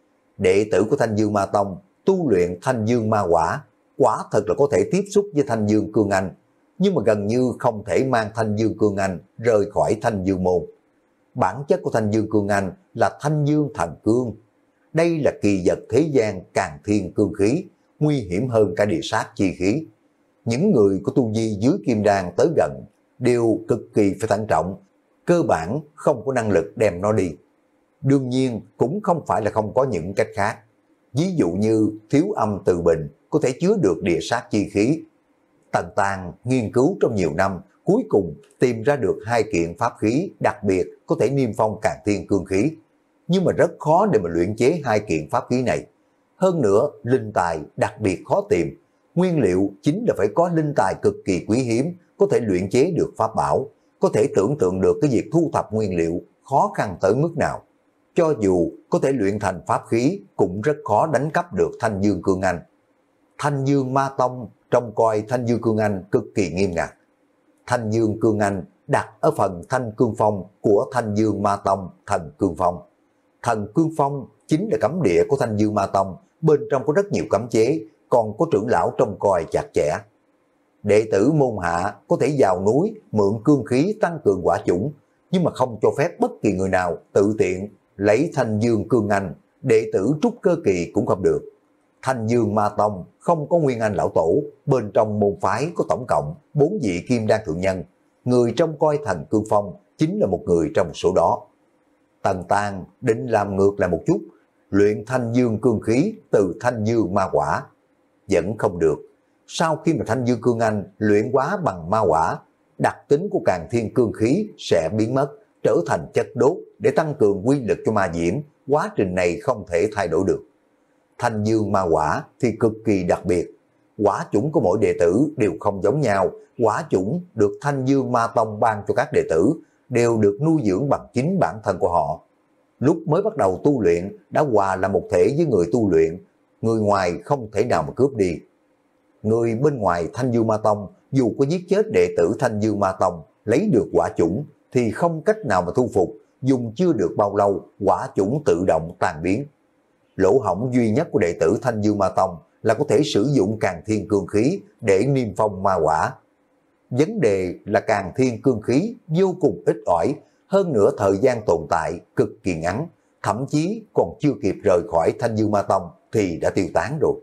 Đệ tử của Thanh Dương Ma Tông tu luyện Thanh Dương Ma Quả, quả thật là có thể tiếp xúc với Thanh Dương Cương Anh, nhưng mà gần như không thể mang Thanh Dương Cương Anh rời khỏi Thanh Dương môn. Bản chất của Thanh Dương Cương Anh là Thanh Dương Thần Cương. Đây là kỳ vật thế gian càng thiên cương khí, nguy hiểm hơn cả địa sát chi khí. Những người có tu vi dưới kim đan tới gần đều cực kỳ phải thận trọng, cơ bản không có năng lực đem nó đi. Đương nhiên cũng không phải là không có những cách khác. Ví dụ như thiếu âm từ bình có thể chứa được địa sát chi khí. Tần Tang nghiên cứu trong nhiều năm, cuối cùng tìm ra được hai kiện pháp khí đặc biệt có thể niêm phong càng thiên cương khí. Nhưng mà rất khó để mà luyện chế hai kiện pháp khí này. Hơn nữa, linh tài đặc biệt khó tìm. Nguyên liệu chính là phải có linh tài cực kỳ quý hiếm, có thể luyện chế được pháp bảo. Có thể tưởng tượng được cái việc thu thập nguyên liệu khó khăn tới mức nào. Cho dù có thể luyện thành pháp khí, cũng rất khó đánh cắp được Thanh Dương Cương Anh. Thanh Dương Ma Tông trông coi Thanh Dương Cương Anh cực kỳ nghiêm ngặt. Thanh Dương Cương Anh đặt ở phần Thanh Cương Phong của Thanh Dương Ma Tông Thần Cương Phong. Thần Cương Phong chính là cấm địa của Thanh Dương Ma Tông, bên trong có rất nhiều cấm chế, còn có trưởng lão trông coi chặt chẽ. Đệ tử môn hạ có thể vào núi mượn cương khí tăng cường quả chủng, nhưng mà không cho phép bất kỳ người nào tự tiện lấy Thanh Dương Cương Anh, đệ tử trúc cơ kỳ cũng không được. Thanh Dương Ma Tông không có Nguyên Anh lão tổ, bên trong môn phái có tổng cộng bốn vị kim đan thượng nhân, người trông coi Thần Cương Phong chính là một người trong số đó. Tần Tang định làm ngược lại một chút, luyện Thanh Dương cương khí từ Thanh Dương Ma Quả. Vẫn không được. Sau khi mà Thanh Dương Cương Anh luyện hóa bằng ma quả, đặc tính của càng thiên cương khí sẽ biến mất, trở thành chất đốt để tăng cường quy lực cho ma diễm. Quá trình này không thể thay đổi được. Thanh Dương Ma Quả thì cực kỳ đặc biệt. Quả chủng của mỗi đệ tử đều không giống nhau. Quả chủng được Thanh Dương Ma Tông ban cho các đệ tử đều được nuôi dưỡng bằng chính bản thân của họ. Lúc mới bắt đầu tu luyện đã hòa là một thể với người tu luyện, người ngoài không thể nào mà cướp đi. Người bên ngoài Thanh Dương Ma Tông dù có giết chết đệ tử Thanh Dương Ma Tông lấy được quả chủng thì không cách nào mà thu phục, dùng chưa được bao lâu quả chủng tự động tan biến. Lỗ hổng duy nhất của đệ tử Thanh Dương Ma Tông là có thể sử dụng càng thiên cương khí để niêm phong ma quả. Vấn đề là càng thiên cương khí vô cùng ít ỏi, hơn nữa thời gian tồn tại cực kỳ ngắn, thậm chí còn chưa kịp rời khỏi Thanh Dương Ma Tông thì đã tiêu tán rồi.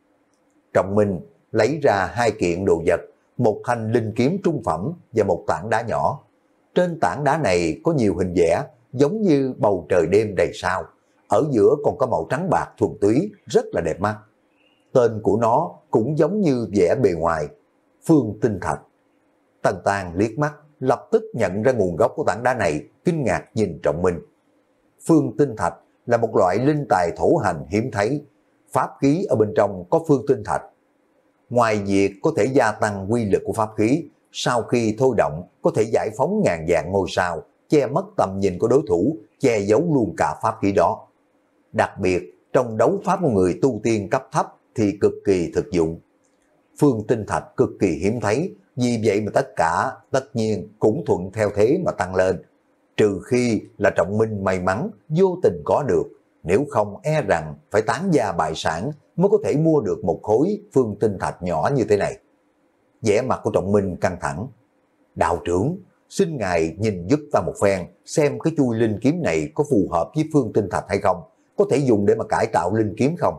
Trọng Minh lấy ra hai kiện đồ vật, một thanh linh kiếm trung phẩm và một tảng đá nhỏ. Trên tảng đá này có nhiều hình vẽ giống như bầu trời đêm đầy sao, ở giữa còn có màu trắng bạc thuần túy, rất là đẹp mắt. Tên của nó cũng giống như vẻ bề ngoài, Phương Tinh Thạch. Tần Tang liếc mắt, lập tức nhận ra nguồn gốc của tảng đá này, kinh ngạc nhìn Trọng Minh. Phương Tinh Thạch là một loại linh tài thổ hành hiếm thấy. pháp khí ở bên trong có phương tinh thạch. Ngoài việc có thể gia tăng quy lực của pháp khí, sau khi thôi động có thể giải phóng ngàn vạn ngôi sao, che mất tầm nhìn của đối thủ, che giấu luôn cả pháp khí đó. Đặc biệt, trong đấu pháp của người tu tiên cấp thấp thì cực kỳ thực dụng. Phương tinh thạch cực kỳ hiếm thấy, vì vậy mà tất cả tất nhiên cũng thuận theo thế mà tăng lên. Trừ khi là Trọng Minh may mắn vô tình có được, nếu không e rằng phải tán gia bại sản mới có thể mua được một khối phương tinh thạch nhỏ như thế này. Vẻ mặt của Trọng Minh căng thẳng. Đạo trưởng, xin ngài nhìn giúp ta một phen, xem cái chui linh kiếm này có phù hợp với phương tinh thạch hay không, có thể dùng để mà cải tạo linh kiếm không?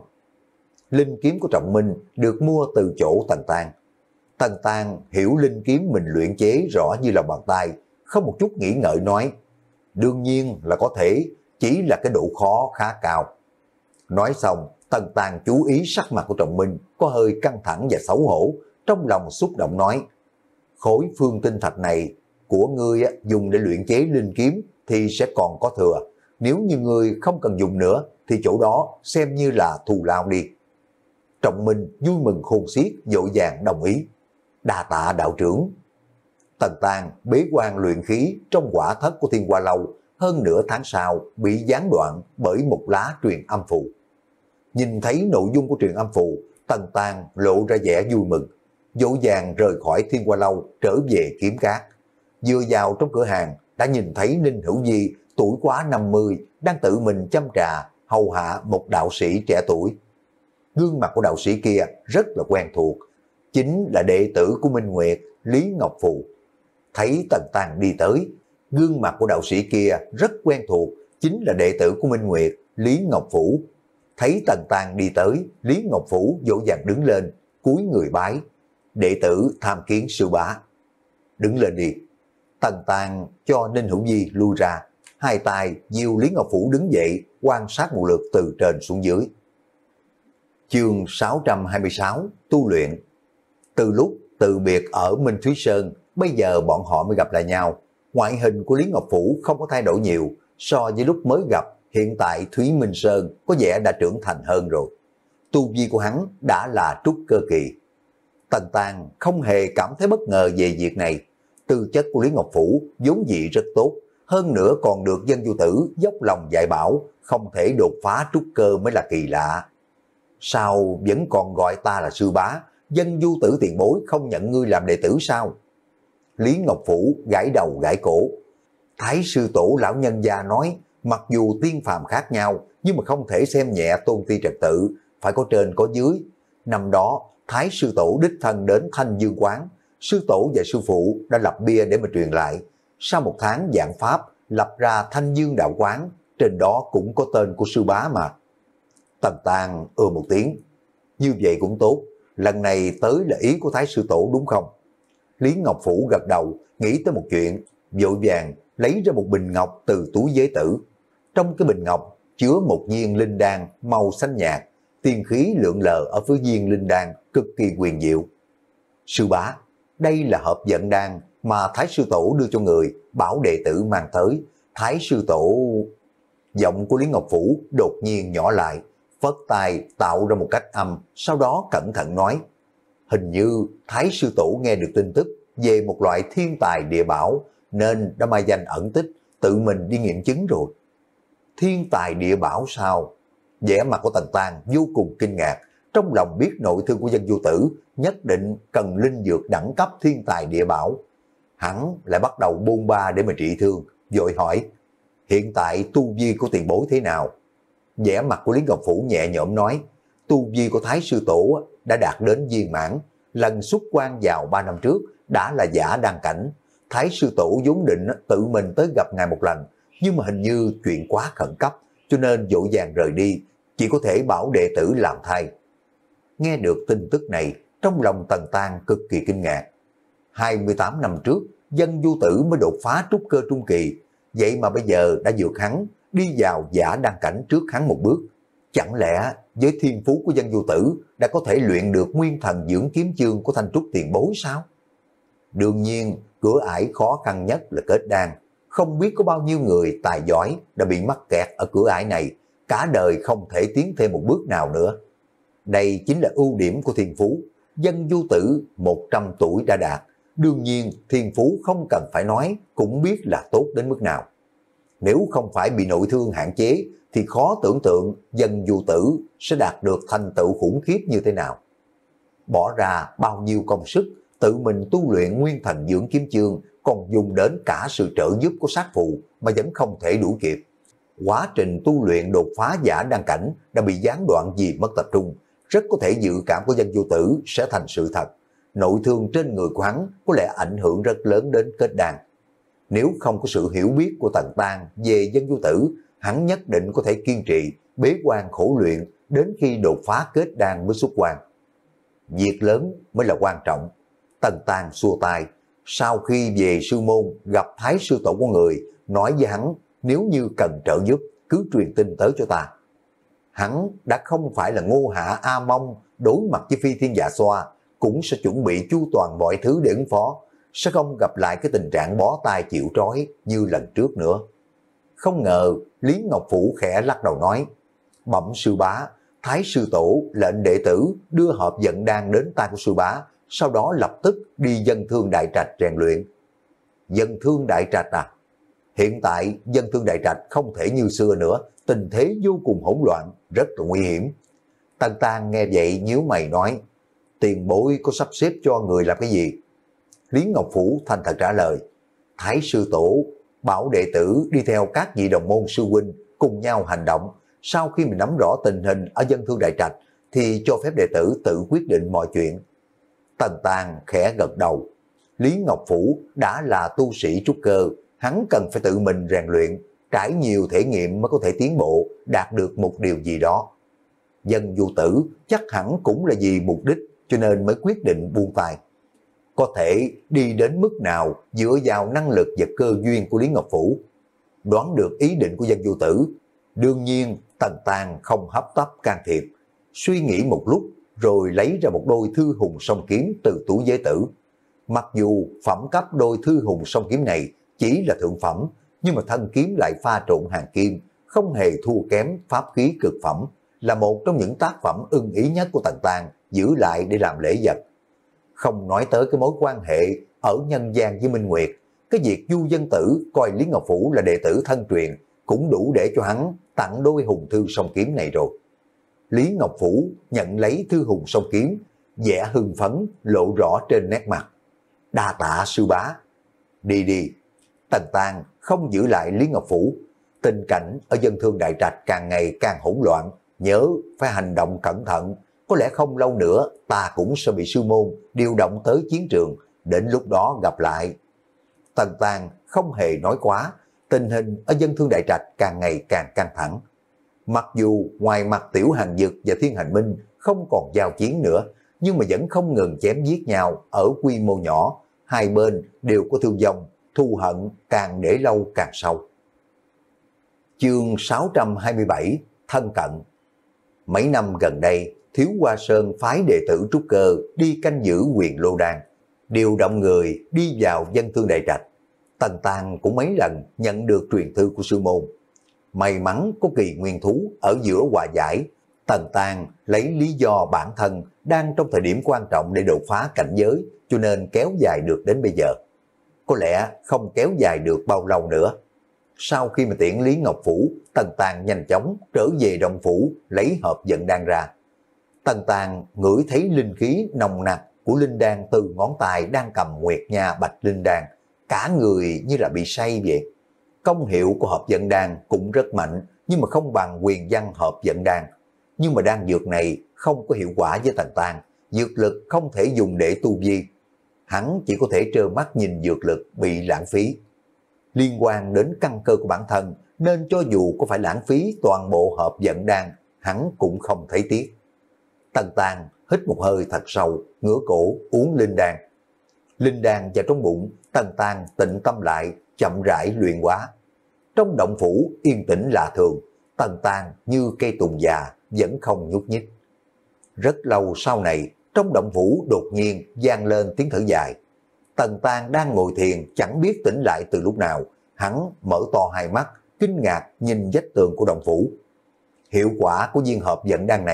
Linh kiếm của Trọng Minh được mua từ chỗ Tần Tang. Tần Tang hiểu linh kiếm mình luyện chế rõ như lòng bàn tay, không một chút nghĩ ngợi nói, đương nhiên là có thể, chỉ là cái độ khó khá cao. Nói xong, Tần Tang chú ý sắc mặt của Trọng Minh có hơi căng thẳng và xấu hổ, trong lòng xúc động nói, khối phương tinh thạch này của ngươi dùng để luyện chế linh kiếm thì sẽ còn có thừa, nếu như ngươi không cần dùng nữa thì chỗ đó xem như là thù lao đi. Trọng Minh vui mừng khôn xiết, vội vàng đồng ý. Đa tạ đạo trưởng. Tần Tang bế quan luyện khí trong quả thất của Thiên Hoa Lâu, hơn nửa tháng sau bị gián đoạn bởi một lá truyền âm phù. Nhìn thấy nội dung của truyền âm phù, Tần Tang lộ ra vẻ vui mừng, vội vàng rời khỏi Thiên Hoa Lâu trở về Kiếm Cát. Vừa vào trong cửa hàng đã nhìn thấy Ninh Hữu Di tuổi quá năm mươi đang tự mình châm trà hầu hạ một đạo sĩ trẻ tuổi. Gương mặt của đạo sĩ kia rất là quen thuộc, chính là đệ tử của Minh Nguyệt, Lý Ngọc Phù. Thấy Tần Tang đi tới, gương mặt của đạo sĩ kia rất quen thuộc, chính là đệ tử của Minh Nguyệt, Lý Ngọc Phủ. Thấy Tần Tang đi tới, Lý Ngọc Phủ vỗ vàng đứng lên, cúi người bái. Đệ tử tham kiến sư bá. Đứng lên đi. Tần Tang cho Ninh Hữu Di lui ra, hai tay dìu Lý Ngọc Phủ đứng dậy, quan sát một lượt từ trên xuống dưới. Chương sáu trăm hai mươi sáu, tu luyện. Từ lúc từ biệt ở Minh Thúy Sơn, bây giờ bọn họ mới gặp lại nhau. Ngoại hình của Lý Ngọc Phủ không có thay đổi nhiều, so với lúc mới gặp, hiện tại Thúy Minh Sơn có vẻ đã trưởng thành hơn rồi. Tu vi của hắn đã là trúc cơ kỳ. Tần Tang không hề cảm thấy bất ngờ về việc này. Tư chất của Lý Ngọc Phủ vốn dĩ rất tốt, hơn nữa còn được Dân Du Tử dốc lòng dạy bảo, không thể đột phá trúc cơ mới là kỳ lạ. Sao vẫn còn gọi ta là sư bá, Dân Du Tử tiền bối không nhận ngươi làm đệ tử sao? Lý Ngọc Phủ gãi đầu gãi cổ. Thái sư tổ lão nhân gia nói, mặc dù tiên phàm khác nhau, nhưng mà không thể xem nhẹ tôn ti trật tự, phải có trên có dưới. Năm đó, Thái sư tổ đích thân đến Thanh Dương Quán, sư tổ và sư phụ đã lập bia để mà truyền lại. Sau một tháng giảng pháp, lập ra Thanh Dương Đạo Quán, trên đó cũng có tên của sư bá mà. Tần Tang ừ một tiếng. Như vậy cũng tốt, lần này tới là ý của Thái sư tổ đúng không? Lý Ngọc Phủ gật đầu, nghĩ tới một chuyện, vội vàng lấy ra một bình ngọc từ túi giới tử. Trong cái bình ngọc chứa một viên linh đan màu xanh nhạt, tiên khí lượn lờ ở phía viên linh đan cực kỳ huyền diệu. Sư bá, đây là hộp vận đan mà Thái sư tổ đưa cho người, bảo đệ tử mang tới. Thái sư tổ... Giọng của Lý Ngọc Phủ đột nhiên nhỏ lại, phất tay tạo ra một cách âm, sau đó cẩn thận nói, hình như Thái sư tổ nghe được tin tức về một loại thiên tài địa bảo, nên đã mai danh ẩn tích, tự mình đi nghiệm chứng rồi. Thiên tài địa bảo sao? Vẻ mặt của Tần Tang vô cùng kinh ngạc, trong lòng biết nội thương của Dân Du Tử nhất định cần linh dược đẳng cấp thiên tài địa bảo. Hắn lại bắt đầu bôn ba để mà trị thương, vội hỏi, hiện tại tu vi của tiền bối thế nào? Vẻ mặt của Lý Ngọc Phủ nhẹ nhõm nói, tu vi của Thái sư tổ đã đạt đến viên mãn, lần xuất quan vào ba năm trước đã là giả đăng cảnh. Thái sư tổ vốn định tự mình tới gặp ngài một lần, nhưng mà hình như chuyện quá khẩn cấp, cho nên vội vàng rời đi, chỉ có thể bảo đệ tử làm thay. Nghe được tin tức này, trong lòng Tần Tang cực kỳ kinh ngạc. hai mươi tám năm trước, Dân Du Tử mới đột phá trúc cơ trung kỳ, vậy mà bây giờ đã vượt hắn, đi vào giả đăng cảnh trước hắn một bước. Chẳng lẽ với thiên phú của Dân Du Tử đã có thể luyện được nguyên thần dưỡng kiếm chương của Thanh Trúc tiền bối sao? Đương nhiên, cửa ải khó khăn nhất là kết đan. Không biết có bao nhiêu người tài giỏi đã bị mắc kẹt ở cửa ải này, cả đời không thể tiến thêm một bước nào nữa. Đây chính là ưu điểm của thiên phú. Dân du tử một trăm tuổi đã đạt, đương nhiên thiên phú không cần phải nói, cũng biết là tốt đến mức nào. Nếu không phải bị nội thương hạn chế, thì khó tưởng tượng dân du tử sẽ đạt được thành tựu khủng khiếp như thế nào. Bỏ ra bao nhiêu công sức, tự mình tu luyện nguyên thần dưỡng kiếm chương, còn dùng đến cả sự trợ giúp của sát phù mà vẫn không thể đuổi kịp. Quá trình tu luyện đột phá giả đăng cảnh đã bị gián đoạn vì mất tập trung, rất có thể dự cảm của dân du tử sẽ thành sự thật. Nội thương trên người của hắn có lẽ ảnh hưởng rất lớn đến kết đan. Nếu không có sự hiểu biết của Tần Tang về dân du tử, hắn nhất định có thể kiên trì, bế quan khổ luyện đến khi đột phá kết đan mới xuất quan. Việc lớn mới là quan trọng. Tần Tang xua tay, sau khi về sư môn gặp thái sư tổ của người, nói với hắn nếu như cần trợ giúp cứ truyền tin tới cho ta. Hắn đã không phải là Ngô Hạ A Mông đối mặt với Phi Thiên Dạ Xoa, cũng sẽ chuẩn bị chu toàn mọi thứ để ứng phó, sẽ không gặp lại cái tình trạng bó tay chịu trói như lần trước nữa. Không ngờ Lý Ngọc Phủ khẽ lắc đầu nói, bẩm sư bá, thái sư tổ lệnh đệ tử đưa hộp dẫn đan đến tay của sư bá, sau đó lập tức đi dân thương đại trạch rèn luyện. Dân thương đại trạch à? Hiện tại dân thương đại trạch không thể như xưa nữa, tình thế vô cùng hỗn loạn, rất là nguy hiểm. Tần Tang nghe vậy nhíu mày nói, tiền bối có sắp xếp cho người làm cái gì? Lý Ngọc Phủ thành thật trả lời, thái sư tổ bảo đệ tử đi theo các vị đồng môn sư huynh cùng nhau hành động, sau khi mình nắm rõ tình hình ở dân thương đại trạch thì cho phép đệ tử tự quyết định mọi chuyện. Tần Tang khẽ gật đầu. Lý Ngọc Phủ đã là tu sĩ trúc cơ, hắn cần phải tự mình rèn luyện, trải nhiều thể nghiệm mới có thể tiến bộ, đạt được một điều gì đó. Dân du tử chắc hẳn cũng là vì mục đích cho nên mới quyết định buông tay. Có thể đi đến mức nào dựa vào năng lực và cơ duyên của Lý Ngọc Phủ. Đoán được ý định của dân du tử, đương nhiên Tần Tang không hấp tấp can thiệp, suy nghĩ một lúc rồi lấy ra một đôi thư hùng song kiếm từ túi giới tử. Mặc dù phẩm cấp đôi thư hùng song kiếm này chỉ là thượng phẩm, nhưng mà thân kiếm lại pha trộn hàng kim, không hề thua kém pháp khí cực phẩm, là một trong những tác phẩm ưng ý nhất của Tần Tang, giữ lại để làm lễ vật. Không nói tới cái mối quan hệ ở nhân gian với Minh Nguyệt, cái việc Du Dân Tử coi Lý Ngọc Phủ là đệ tử thân truyền cũng đủ để cho hắn tặng đôi hùng thư song kiếm này rồi. Lý Ngọc Phủ nhận lấy thư hùng song kiếm, vẻ hưng phấn lộ rõ trên nét mặt. Đa tạ sư bá. Đi đi. Tần Tang không giữ lại Lý Ngọc Phủ. Tình cảnh ở dân thương đại trạch càng ngày càng hỗn loạn, nhớ phải hành động cẩn thận. Có lẽ không lâu nữa ta cũng sẽ bị sư môn điều động tới chiến trường, đến lúc đó gặp lại. Tần Tang không hề nói quá, tình hình ở dân thương đại trạch càng ngày càng căng thẳng. Mặc dù ngoài mặt Tiểu Hành Dực và Thiên Hành Minh không còn giao chiến nữa, nhưng mà vẫn không ngừng chém giết nhau ở quy mô nhỏ, hai bên đều có thương vong, thù hận càng để lâu càng sâu. Chương sáu trăm hai mươi bảy, thân cận. Mấy năm gần đây, Thiếu Hoa Sơn phái đệ tử trúc cơ đi canh giữ Quyền Lô Đan, điều động người đi vào dân thương đại trạch. Tần Tang cũng mấy lần nhận được truyền thư của sư môn. May mắn có kỳ nguyên thú ở giữa hòa giải, Tần Tang lấy lý do bản thân đang trong thời điểm quan trọng để đột phá cảnh giới, cho nên kéo dài được đến bây giờ. Có lẽ không kéo dài được bao lâu nữa. Sau khi mà tiễn Lý Ngọc Phủ, Tần Tang nhanh chóng trở về Đông Phủ lấy hộp dẫn đan ra. Tần Tang ngửi thấy linh khí nồng nặc của linh đan từ ngón tay đang cầm Nguyệt Nha Bạch Linh Đan, cả người như là bị say vậy. Công hiệu của hộp dẫn đan cũng rất mạnh, nhưng mà không bằng Quyền Văn hộp dẫn đan. Nhưng mà đan dược này không có hiệu quả với Tần Tang, dược lực không thể dùng để tu vi. Hắn chỉ có thể trơ mắt nhìn dược lực bị lãng phí. Liên quan đến căn cơ của bản thân, nên cho dù có phải lãng phí toàn bộ hộp dẫn đan, hắn cũng không thấy tiếc. Tần Tang hít một hơi thật sâu, ngửa cổ uống linh đan. Linh đan vào trong bụng, Tần Tang tĩnh tâm lại, chậm rãi luyện hóa. Trong động phủ yên tĩnh lạ thường, Tần Tang như cây tùng già vẫn không nhúc nhích. Rất lâu sau này, trong động phủ đột nhiên vang lên tiếng thở dài. Tần Tang đang ngồi thiền chẳng biết tỉnh lại từ lúc nào, hắn mở to hai mắt, kinh ngạc nhìn vách tường của động phủ. Hiệu quả của viên hộp dẫn đan này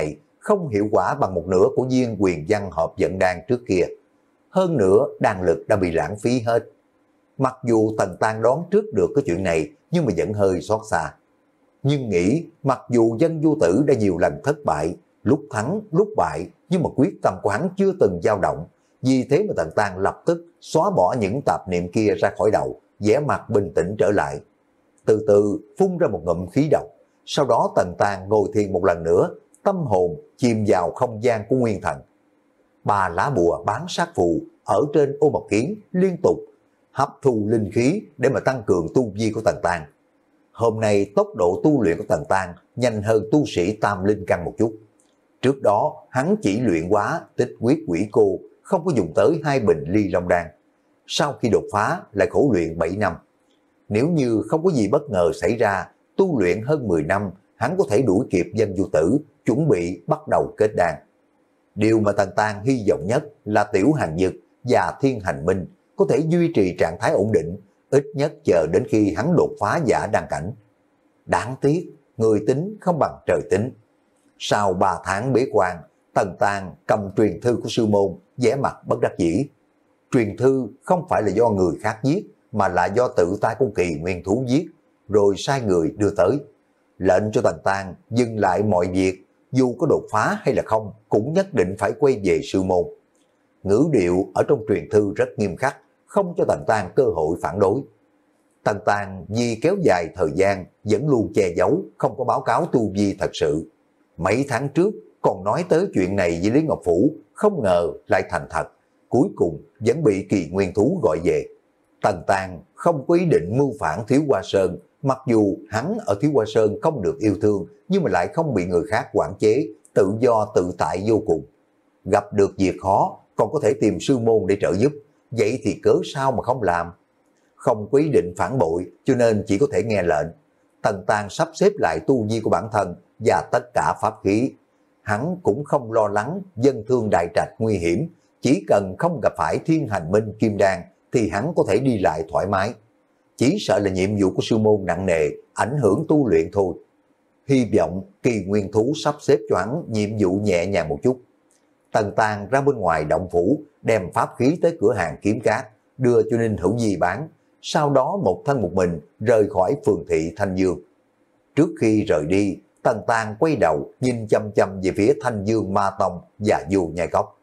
không hiệu quả bằng một nửa của viên quyền văn hợp dẫn đan trước kia. Hơn nữa, đan lực đã bị lãng phí hết. Mặc dù Tần Tang đoán trước được cái chuyện này, nhưng mà vẫn hơi xót xa. Nhưng nghĩ, mặc dù Dân Vô Tử đã nhiều lần thất bại, lúc thắng, lúc bại, nhưng mà quyết tâm của hắn chưa từng dao động. Vì thế mà Tần Tang lập tức xóa bỏ những tạp niệm kia ra khỏi đầu, vẻ mặt bình tĩnh trở lại. Từ từ phun ra một ngụm khí độc, sau đó Tần Tang ngồi thiền một lần nữa, tâm hồn chìm vào không gian của nguyên thần. Ba lá bùa bán sát phù ở trên ô mộc kiến liên tục hấp thu linh khí để mà tăng cường tu vi của Tần Tang. Hôm nay tốc độ tu luyện của Tần Tang nhanh hơn tu sĩ tam linh căn một chút. Trước đó hắn chỉ luyện hóa tích huyết quỷ cô, không có dùng tới hai bình ly long đan. Sau khi đột phá lại khổ luyện bảy năm. Nếu như không có gì bất ngờ xảy ra, tu luyện hơn mười năm, hắn có thể đuổi kịp Dân Vô Tử, chuẩn bị bắt đầu kết đan. Điều mà Tần Tang hy vọng nhất là Tiểu Hàng Dực và Thiên Hành Minh có thể duy trì trạng thái ổn định, ít nhất chờ đến khi hắn đột phá giả đan cảnh. Đáng tiếc, người tính không bằng trời tính. Sau ba tháng bế quan, Tần Tang cầm truyền thư của sư môn, vẻ mặt bất đắc dĩ. Truyền thư không phải là do người khác viết, mà là do tự tay của Kỳ Nguyên Thú viết, rồi sai người đưa tới. Lệnh cho Tần Tang dừng lại mọi việc, dù có đột phá hay là không, cũng nhất định phải quay về sư môn. Ngữ điệu ở trong truyền thư rất nghiêm khắc, không cho Tần Tang cơ hội phản đối. Tần Tang vì kéo dài thời gian, vẫn luôn che giấu, không có báo cáo tu vi thật sự. Mấy tháng trước còn nói tới chuyện này với Lý Ngọc Phủ, không ngờ lại thành thật, cuối cùng vẫn bị Kỳ Nguyên Thú gọi về. Tần Tang không có ý định mưu phản Thiếu Hoa Sơn, mặc dù hắn ở Thiếu Hoa Sơn không được yêu thương, nhưng mà lại không bị người khác quản chế, tự do tự tại vô cùng. Gặp được việc khó, còn có thể tìm sư môn để trợ giúp, vậy thì cớ sao mà không làm. Không có ý định phản bội, cho nên chỉ có thể nghe lệnh. Tần Tang sắp xếp lại tu vi của bản thân và tất cả pháp khí. Hắn cũng không lo lắng dân thương đại trạch nguy hiểm, chỉ cần không gặp phải Thiên Hành Minh kim đan thì hắn có thể đi lại thoải mái. Chỉ sợ là nhiệm vụ của sư môn nặng nề, ảnh hưởng tu luyện thôi. Hy vọng Kỳ Nguyên Thú sắp xếp cho hắn nhiệm vụ nhẹ nhàng một chút. Tần Tang ra bên ngoài động phủ, đem pháp khí tới cửa hàng kiếm cát, đưa cho Ninh Hữu Di bán, sau đó một thân một mình rời khỏi phường thị Thanh Dương. Trước khi rời đi, Tần Tang quay đầu nhìn chăm chăm về phía Thanh Dương Ma Tông và Vô Nhai Cốc.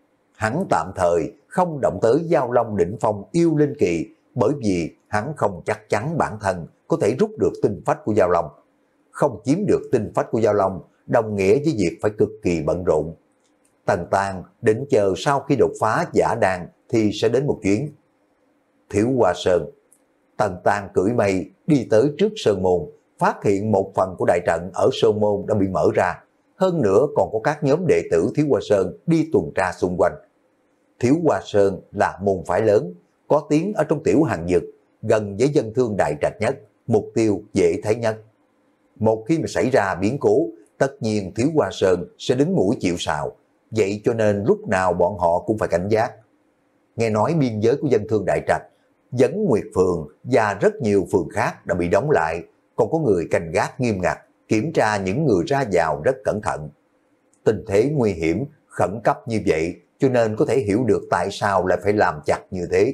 Hắn tạm thời không động tới Giao Long đỉnh phong yêu linh kỳ, bởi vì hắn không chắc chắn bản thân có thể rút được tinh phách của Giao Long. Không chiếm được tinh phách của Giao Long đồng nghĩa với việc phải cực kỳ bận rộn. Tần Tang định chờ sau khi đột phá giả đan thì sẽ đến một chuyến. Thiếu Hoa Sơn. Tần Tang cưỡi mây đi tới trước sơn môn, phát hiện một phần của đại trận ở sơn môn đã bị mở ra. Hơn nữa còn có các nhóm đệ tử Thiếu Hoa Sơn đi tuần tra xung quanh. Thiếu Hoa Sơn là môn phái lớn, có tiếng ở trong Tiểu Hàng Dực, gần với dân thương đại trạch nhất, mục tiêu dễ thấy nhất. Một khi mà xảy ra biến cố, tất nhiên Thiếu Hoa Sơn sẽ đứng mũi chịu sào, vậy cho nên lúc nào bọn họ cũng phải cảnh giác. Nghe nói biên giới của dân thương đại trạch, Vấn Nguyệt Phường và rất nhiều phường khác đã bị đóng lại, còn có người canh gác nghiêm ngặt, kiểm tra những người ra vào rất cẩn thận. Tình thế nguy hiểm, khẩn cấp như vậy, cho nên có thể hiểu được tại sao lại phải làm chặt như thế.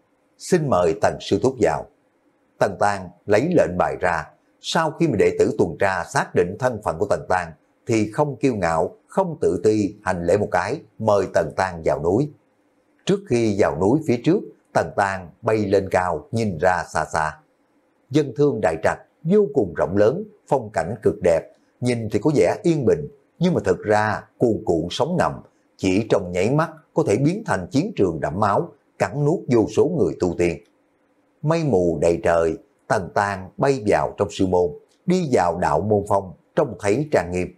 Xin mời Tần sư thúc vào. Tần Tang lấy lệnh bài ra, sau khi mà đệ tử tuần tra xác định thân phận của Tần Tang, thì không kiêu ngạo, không tự ti, hành lễ một cái, mời Tần Tang vào núi. Trước khi vào núi phía trước, Tần Tang bay lên cao, nhìn ra xa xa. Dân thương đại trạch vô cùng rộng lớn, phong cảnh cực đẹp, nhìn thì có vẻ yên bình, nhưng mà thực ra cuồn cuộn sóng ngầm, chỉ trong nháy mắt có thể biến thành chiến trường đẫm máu, cắn nuốt vô số người tu tiên. Mây mù đầy trời, Tần Tang bay vào trong sư môn, đi vào đạo môn phong, trông thấy trang nghiêm.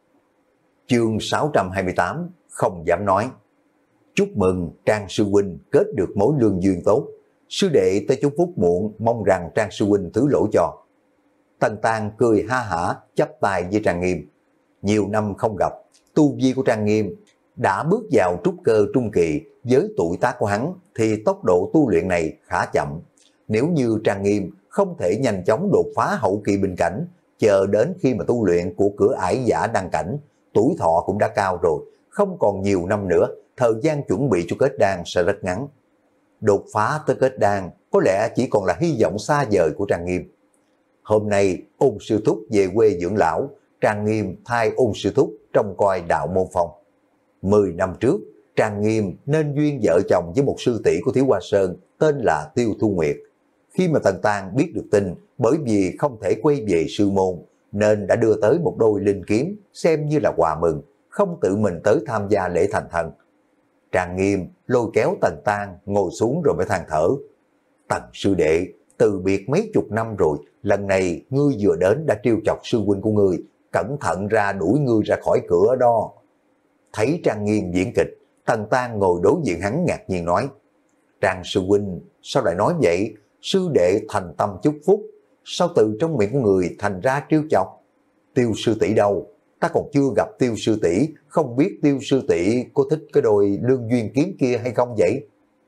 Chương sáu trăm hai mươi tám, không dám nói. Chúc mừng Trang sư huynh kết được mối lương duyên tốt. Sư đệ tới chúc phúc muộn, mong rằng Trang sư huynh thứ lỗi cho. Tần Tang cười ha hả, chắp tay với Trang Nghiêm. Nhiều năm không gặp, tu vi của Trang Nghiêm đã bước vào trúc cơ trung kỳ, với tuổi tác của hắn thì tốc độ tu luyện này khá chậm. Nếu như Trang Nghiêm không thể nhanh chóng đột phá hậu kỳ bình cảnh, chờ đến khi mà tu luyện của cửa ải giả đăng cảnh, tuổi thọ cũng đã cao rồi, không còn nhiều năm nữa, thời gian chuẩn bị cho kết đan sẽ rất ngắn. Đột phá tới kết đan có lẽ chỉ còn là hy vọng xa vời của Trang Nghiêm. Hôm nay Ôn sư thúc về quê dưỡng lão, Trang Nghiêm thay Ôn sư thúc trông coi đạo môn phong. Mười năm trước, Trang Nghiêm nên duyên vợ chồng với một sư tỷ của Thiếu Hoa Sơn tên là Tiêu Thu Nguyệt. Khi mà Tần Tang biết được tin, bởi vì không thể quay về sư môn, nên đã đưa tới một đôi linh kiếm xem như là quà mừng, không tự mình tới tham gia lễ thành thân. Trang Nghiêm lôi kéo Tần Tang ngồi xuống rồi mới than thở. Tần sư đệ, từ biệt mấy chục năm rồi, lần này ngươi vừa đến đã trêu chọc sư huynh của ngươi, cẩn thận ra đuổi ngươi ra khỏi cửa đó. Thấy Trang Nghiêm diễn kịch, Tần Tang ngồi đối diện hắn ngạc nhiên nói, Trang sư huynh, sao lại nói vậy? Sư đệ thành tâm chúc phúc, sao từ trong miệng của người thành ra trêu chọc? Tiêu sư tỷ đâu? Ta còn chưa gặp Tiêu sư tỷ, không biết Tiêu sư tỷ có thích cái đôi lương duyên kiếm kia hay không vậy?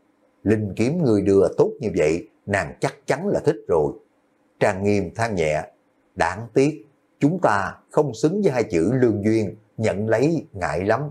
Linh kiếm người đưa tốt như vậy, nàng chắc chắn là thích rồi. Trang Nghiêm than nhẹ, đáng tiếc, chúng ta không xứng với hai chữ lương duyên, nhận lấy ngại lắm.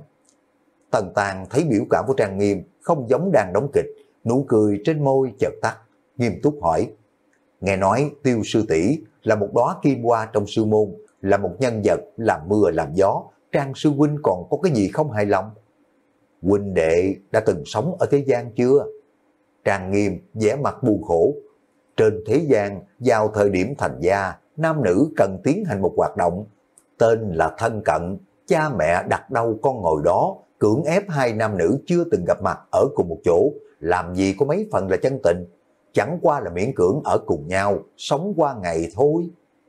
Tần Tang thấy biểu cảm của Trang Nghiêm không giống đang đóng kịch, nụ cười trên môi chợt tắt, nghiêm túc hỏi, nghe nói Tiêu sư tỷ là một đóa kim hoa trong sư môn, là một nhân vật làm mưa làm gió, Trang sư huynh còn có cái gì không hài lòng? Huynh đệ đã từng sống ở thế gian chưa? Trang Nghiêm vẻ mặt buồn khổ. Trên thế gian, vào thời điểm thành gia, nam nữ cần tiến hành một hoạt động, tên là thân cận, cha mẹ đặt đâu con ngồi đó, cưỡng ép hai nam nữ chưa từng gặp mặt ở cùng một chỗ, làm gì có mấy phần là chân tình, chẳng qua là miễn cưỡng ở cùng nhau, sống qua ngày thôi.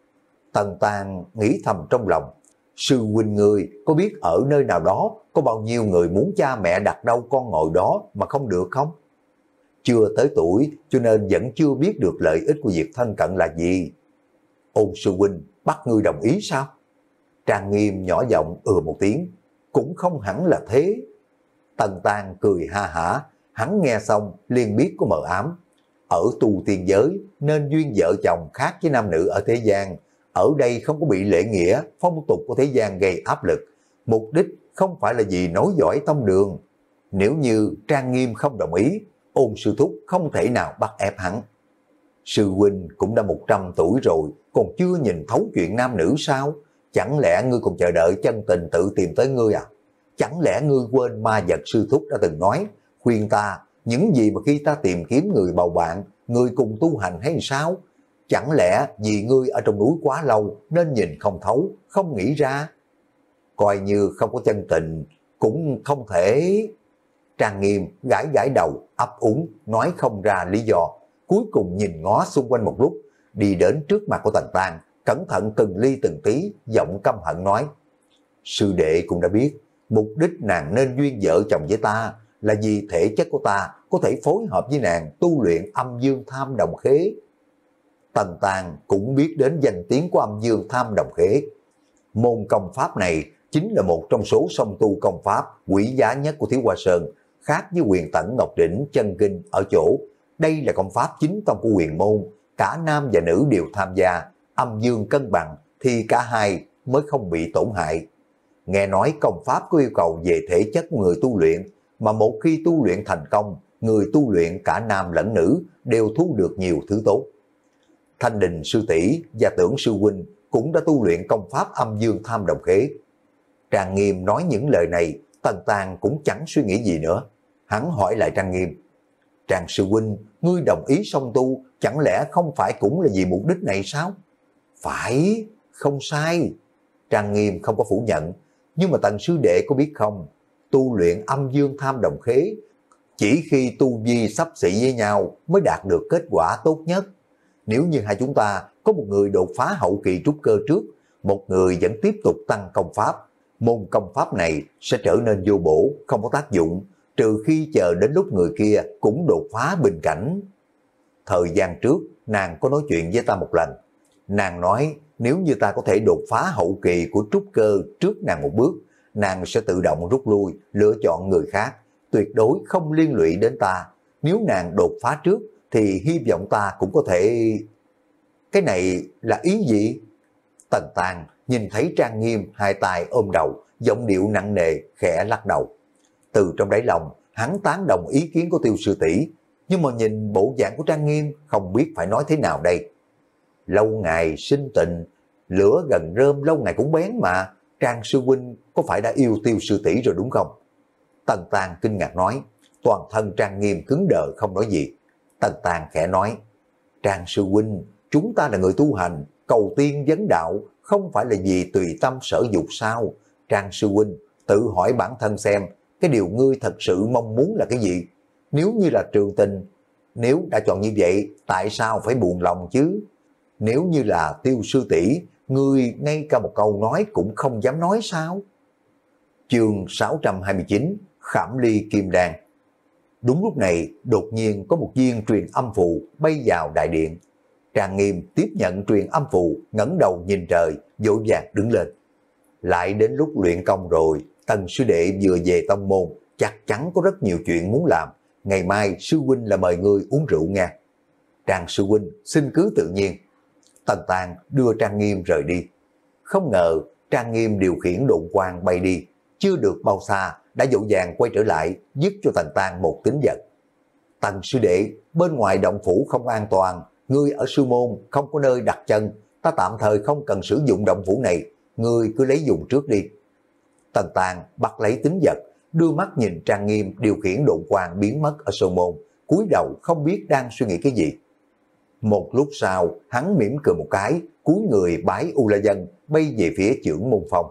Tần Tang nghĩ thầm trong lòng, sư huynh người có biết ở nơi nào đó có bao nhiêu người muốn cha mẹ đặt đâu con ngồi đó mà không được không? Chưa tới tuổi cho nên vẫn chưa biết được lợi ích của việc thân cận là gì. Ôn sư huynh bắt ngươi đồng ý sao? Trang Nghiêm nhỏ giọng ừ một tiếng, cũng không hẳn là thế. Tần Tang cười ha hả, hắn nghe xong liền biết có mờ ám. Ở tu tiên giới nên duyên vợ chồng khác với nam nữ ở thế gian, ở đây không có bị lễ nghĩa, phong tục của thế gian gây áp lực. Mục đích không phải là vì nối dõi tông đường. Nếu như Trang Nghiêm không đồng ý, Ôn sư thúc không thể nào bắt ép hắn. Sư huynh cũng đã một trăm tuổi rồi, còn chưa nhìn thấu chuyện nam nữ sao? Chẳng lẽ ngươi còn chờ đợi chân tình tự tìm tới ngươi à? Chẳng lẽ ngươi quên ma vật sư thúc đã từng nói, khuyên ta, những gì mà khi ta tìm kiếm người bầu bạn, người cùng tu hành hay sao? Chẳng lẽ vì ngươi ở trong núi quá lâu nên nhìn không thấu, không nghĩ ra? Coi như không có chân tình, cũng không thể... Trang Nghiêm gãi gãi đầu, ấp úng, nói không ra lý do. Cuối cùng nhìn ngó xung quanh một lúc, đi đến trước mặt của Tần Tang, cẩn thận từng ly từng tí, giọng căm hận nói, sư đệ cũng đã biết, mục đích nàng nên duyên vợ chồng với ta, là vì thể chất của ta có thể phối hợp với nàng tu luyện âm dương tham đồng khế. Tần Tang cũng biết đến danh tiếng của âm dương tham đồng khế. Môn công pháp này chính là một trong số song tu công pháp quý giá nhất của Thiếu Hoa Sơn, khác với Huyền Tẩn Ngọc Đỉnh chân kinh ở chỗ, đây là công pháp chính tông của huyền môn, cả nam và nữ đều tham gia, âm dương cân bằng thì cả hai mới không bị tổn hại. Nghe nói công pháp có yêu cầu về thể chất của người tu luyện, mà một khi tu luyện thành công, người tu luyện cả nam lẫn nữ đều thu được nhiều thứ tốt. Thanh Đình sư tỷ và Tưởng sư huynh cũng đã tu luyện công pháp âm dương tham đồng khế. Trang Nghiêm nói những lời này, Tần Tang cũng chẳng suy nghĩ gì nữa. Hắn hỏi lại Trang Nghiêm, Trang sư huynh, ngươi đồng ý song tu, chẳng lẽ không phải cũng là vì mục đích này sao? Phải, không sai. Trang Nghiêm không có phủ nhận, nhưng mà Tần sư đệ có biết không, tu luyện âm dương tham đồng khế, chỉ khi tu vi xấp xỉ với nhau mới đạt được kết quả tốt nhất. Nếu như hai chúng ta có một người đột phá hậu kỳ trúc cơ trước, một người vẫn tiếp tục tăng công pháp, môn công pháp này sẽ trở nên vô bổ, không có tác dụng, trừ khi chờ đến lúc người kia cũng đột phá bình cảnh. Thời gian trước, nàng có nói chuyện với ta một lần. Nàng nói nếu như ta có thể đột phá hậu kỳ của trúc cơ trước nàng một bước, nàng sẽ tự động rút lui, lựa chọn người khác, tuyệt đối không liên lụy đến ta. Nếu nàng đột phá trước, thì hy vọng ta cũng có thể... Cái này là ý gì? Tần Tang nhìn thấy Trang Nghiêm hai tay ôm đầu, giọng điệu nặng nề, khẽ lắc đầu. Từ trong đáy lòng, hắn tán đồng ý kiến của Tiêu sư tỷ, nhưng mà nhìn bộ dạng của Trang Nghiêm không biết phải nói thế nào đây. Lâu ngày sinh tình, lửa gần rơm lâu ngày cũng bén mà, Trang sư huynh có phải đã yêu Tiêu sư tỷ rồi đúng không? Tần Tàng kinh ngạc nói, toàn thân Trang Nghiêm cứng đờ không nói gì. Tần Tàng khẽ nói, Trang sư huynh, chúng ta là người tu hành, cầu tiên vấn đạo, không phải là vì tùy tâm sở dục sao? Trang sư huynh, tự hỏi bản thân xem, cái điều ngươi thật sự mong muốn là cái gì? Nếu như là trường tình, nếu đã chọn như vậy, tại sao phải buồn lòng chứ? Nếu như là Tiêu sư tỷ, ngươi ngay cả một câu nói cũng không dám nói sao? Chương sáu trăm hai mươi chín, Khảm Ly Kim Đan. Đúng lúc này, đột nhiên có một viên truyền âm phù bay vào đại điện. Trang Nghiêm tiếp nhận truyền âm phù, ngẩng đầu nhìn trời, vội vàng đứng lên. Lại đến lúc luyện công rồi, Tần sư đệ vừa về tông môn, chắc chắn có rất nhiều chuyện muốn làm. Ngày mai sư huynh là mời ngươi uống rượu nha. Trang sư huynh xin cứ tự nhiên. Tần Tàng đưa Trang Nghiêm rời đi. Không ngờ Trang Nghiêm điều khiển độn quang bay đi, chưa được bao xa đã dội vàng quay trở lại, giúp cho Tần Tàng một tín vật. Tần sư đệ, bên ngoài động phủ không an toàn, ngươi ở sư môn không có nơi đặt chân, ta tạm thời không cần sử dụng động phủ này, ngươi cứ lấy dùng trước đi. Tần Tàng bắt lấy tín vật, đưa mắt nhìn Trang Nghiêm điều khiển độn quang biến mất ở sơn môn, cúi đầu không biết đang suy nghĩ cái gì. Một lúc sau, hắn mỉm cười một cái, cúi người bái U La Dân, bay về phía Chưởng Môn Phong.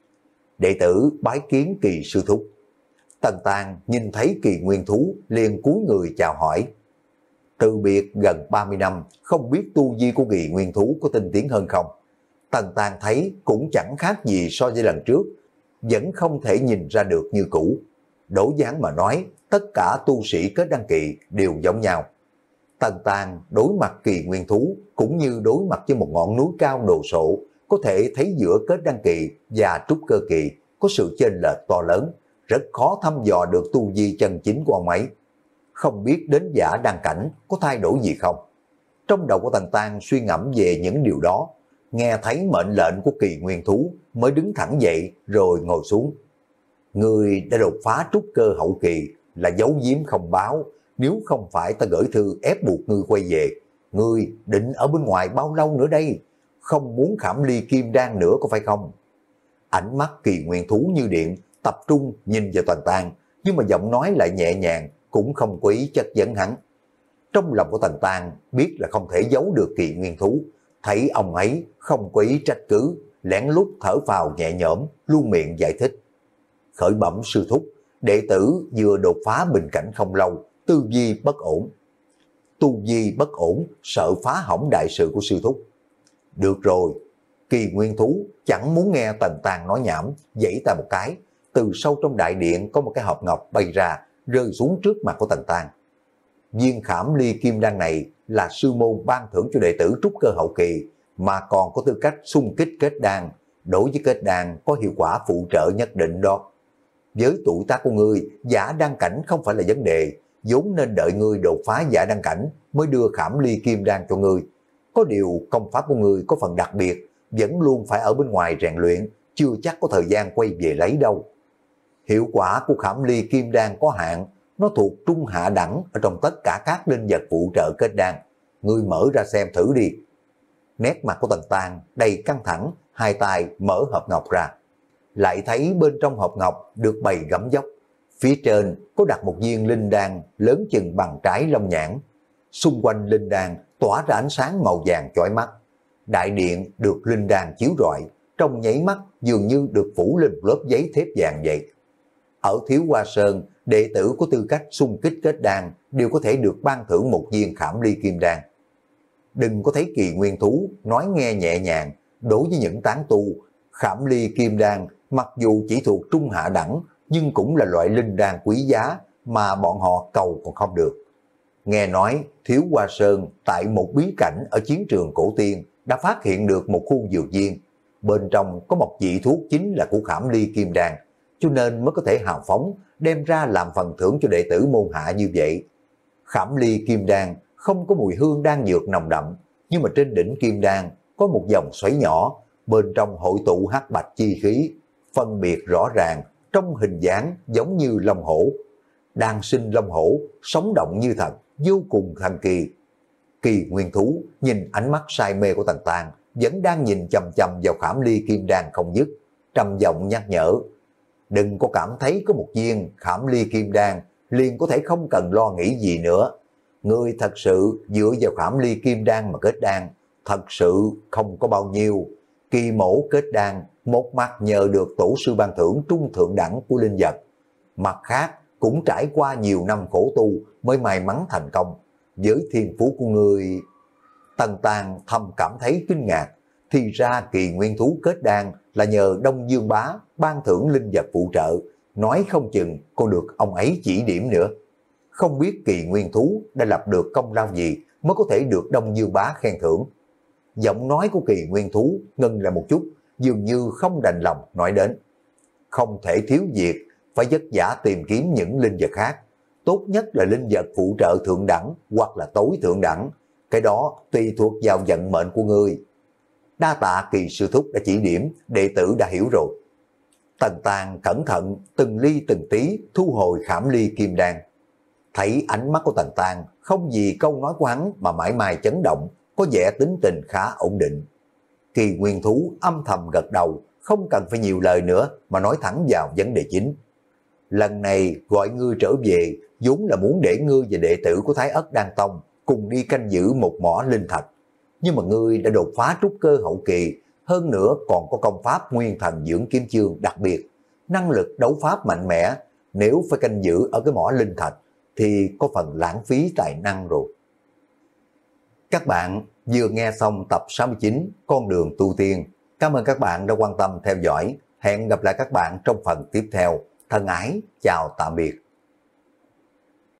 Đệ tử bái kiến Kỳ sư thúc. Tần Tàng nhìn thấy Kỳ Nguyên Thú, liền cúi người chào hỏi. Từ biệt gần ba mươi năm, không biết tu vi của Kỳ Nguyên Thú có tinh tiến hơn không? Tần Tàng thấy cũng chẳng khác gì so với lần trước, vẫn không thể nhìn ra được như cũ. Đối với hắn mà nói, tất cả tu sĩ kết đăng kỳ đều giống nhau. Tần Tàng đối mặt Kỳ Nguyên Thú cũng như đối mặt với một ngọn núi cao đồ sộ, có thể thấy giữa kết đăng kỳ và trúc cơ kỳ có sự chênh lệch to lớn, rất khó thăm dò được tu vi chân chính của ông ấy. Không biết đến giả đăng cảnh có thay đổi gì không? Trong đầu của Tần Tàng suy ngẫm về những điều đó, nghe thấy mệnh lệnh của Kỳ Nguyên Thú mới đứng thẳng dậy rồi ngồi xuống. Người đã đột phá trúc cơ hậu kỳ là giấu giếm không báo, nếu không phải ta gửi thư ép buộc ngươi quay về, ngươi định ở bên ngoài bao lâu nữa đây? Không muốn Khảm Ly Kim Đan nữa có phải không? Ánh mắt Kỳ Nguyên Thú như điện, tập trung nhìn vào Tần Tàng, nhưng mà giọng nói lại nhẹ nhàng, cũng không có ý chất vấn hắn. Trong lòng của Tần Tàng biết là không thể giấu được Kỳ Nguyên Thú, thấy ông ấy không có ý trách cứ, lén lút thở phào nhẹ nhõm, luôn miệng giải thích. Khởi bẩm sư thúc, đệ tử vừa đột phá bình cảnh không lâu, tư duy bất ổn. Tu vi bất ổn, sợ phá hỏng đại sự của sư thúc. Được rồi, Kỳ Nguyên Thú chẳng muốn nghe Tần Tàng nói nhảm, giãy tay một cái, từ sâu trong đại điện có một cái hộp ngọc bay ra, rơi xuống trước mặt của Tần Tàng. Viên Khảm Ly Kim Đan này là sư môn ban thưởng cho đệ tử trúc cơ hậu kỳ, mà còn có tư cách xung kích kết đan, đối với kết đan có hiệu quả phụ trợ nhất định đó. Với tuổi tác của ngươi, giả đan cảnh không phải là vấn đề, vốn nên đợi ngươi đột phá giả đan cảnh mới đưa Khảm Ly Kim Đan cho ngươi. Có điều công pháp của ngươi có phần đặc biệt, vẫn luôn phải ở bên ngoài rèn luyện, chưa chắc có thời gian quay về lấy đâu. Hiệu quả của Khảm Ly Kim Đan có hạn, nó thuộc trung hạ đẳng ở trong tất cả các linh vật phụ trợ kết đan. Ngươi mở ra xem thử đi. Nét mặt của Tần Tàng đầy căng thẳng, hai tay mở hộp ngọc ra. Lại thấy bên trong hộp ngọc được bày gấm dốc. Phía trên có đặt một viên linh đan lớn chừng bằng trái long nhãn. Xung quanh linh đan tỏa ra ánh sáng màu vàng chói mắt. Đại điện được linh đan chiếu rọi, trong nháy mắt dường như được phủ lên một lớp giấy thép vàng vậy. Ở Thiếu Hoa Sơn, đệ tử có tư cách xung kích kết đan đều có thể được ban thưởng một viên Khảm Ly Kim Đan. Đừng có thấy Kỳ Nguyên Thú nói nghe nhẹ nhàng, đối với những tán tu, Khảm Ly Kim Đan mặc dù chỉ thuộc trung hạ đẳng, nhưng cũng là loại linh đan quý giá mà bọn họ cầu còn không được. Nghe nói Thiếu Hoa Sơn tại một bí cảnh ở chiến trường cổ tiên đã phát hiện được một khu dược viên, bên trong có một vị thuốc chính là của Khảm Ly Kim Đan, cho nên mới có thể hào phóng đem ra làm phần thưởng cho đệ tử môn hạ như vậy. Khảm Ly Kim Đan không có mùi hương đan dược nồng đậm, nhưng mà trên đỉnh Kim Đan có một dòng xoáy nhỏ, bên trong hội tụ hắc bạch chi khí, phân biệt rõ ràng, trong hình dáng giống như long hổ. Đang sinh long hổ, sống động như thật, vô cùng thần kỳ. Kỳ Nguyên Thú nhìn ánh mắt say mê của Tần Tàng, vẫn đang nhìn chầm chầm vào khảm ly kim đan không dứt, trầm giọng nhắc nhở. Đừng có cảm thấy có một viên khảm ly kim đan liền có thể không cần lo nghĩ gì nữa. Ngươi thật sự dựa vào khảm ly kim đan mà kết đan, thật sự không có bao nhiêu. Kỳ mổ kết đan, một mặt nhờ được tổ sư ban thưởng trung thượng đẳng của linh vật, mặt khác cũng trải qua nhiều năm khổ tu mới may mắn thành công. Với thiên phú của người, Tần Tàng thầm cảm thấy kinh ngạc, thì ra Kỳ Nguyên Thú kết đan là nhờ Đông Dương Bá ban thưởng linh vật phụ trợ, nói không chừng còn được ông ấy chỉ điểm nữa. Không biết Kỳ Nguyên Thú đã lập được công lao gì mới có thể được Đông Dương Bá khen thưởng. Giọng nói của Kỳ Nguyên Thú ngừng lại một chút, dường như không đành lòng nói đến. Không thể thiếu việc, phải vất vả tìm kiếm những linh vật khác. Tốt nhất là linh vật phụ trợ thượng đẳng hoặc là tối thượng đẳng. Cái đó tùy thuộc vào vận mệnh của ngươi. Đa tạ Kỳ sư thúc đã chỉ điểm, đệ tử đã hiểu rồi. Tần Tàng cẩn thận từng ly từng tí thu hồi khảm ly kim đan. Thấy ánh mắt của Tần Tàng không gì câu nói của hắn mà mãi mãi chấn động, có vẻ tính tình khá ổn định. Kỳ Nguyên Thú âm thầm gật đầu, không cần phải nhiều lời nữa mà nói thẳng vào vấn đề chính. Lần này gọi ngươi trở về vốn là muốn để ngươi và đệ tử của Thái Ất Đan Tông cùng đi canh giữ một mỏ linh thạch. Nhưng mà ngươi đã đột phá trúc cơ hậu kỳ, hơn nữa còn có công pháp nguyên thần dưỡng kiếm chương đặc biệt, năng lực đấu pháp mạnh mẽ. Nếu phải canh giữ ở cái mỏ linh thạch thì có phần lãng phí tài năng rồi. Các bạn vừa nghe xong tập sáu mươi chín Con đường tu tiên. Cảm ơn các bạn đã quan tâm theo dõi. Hẹn gặp lại các bạn trong phần tiếp theo. Thân ái, chào tạm biệt.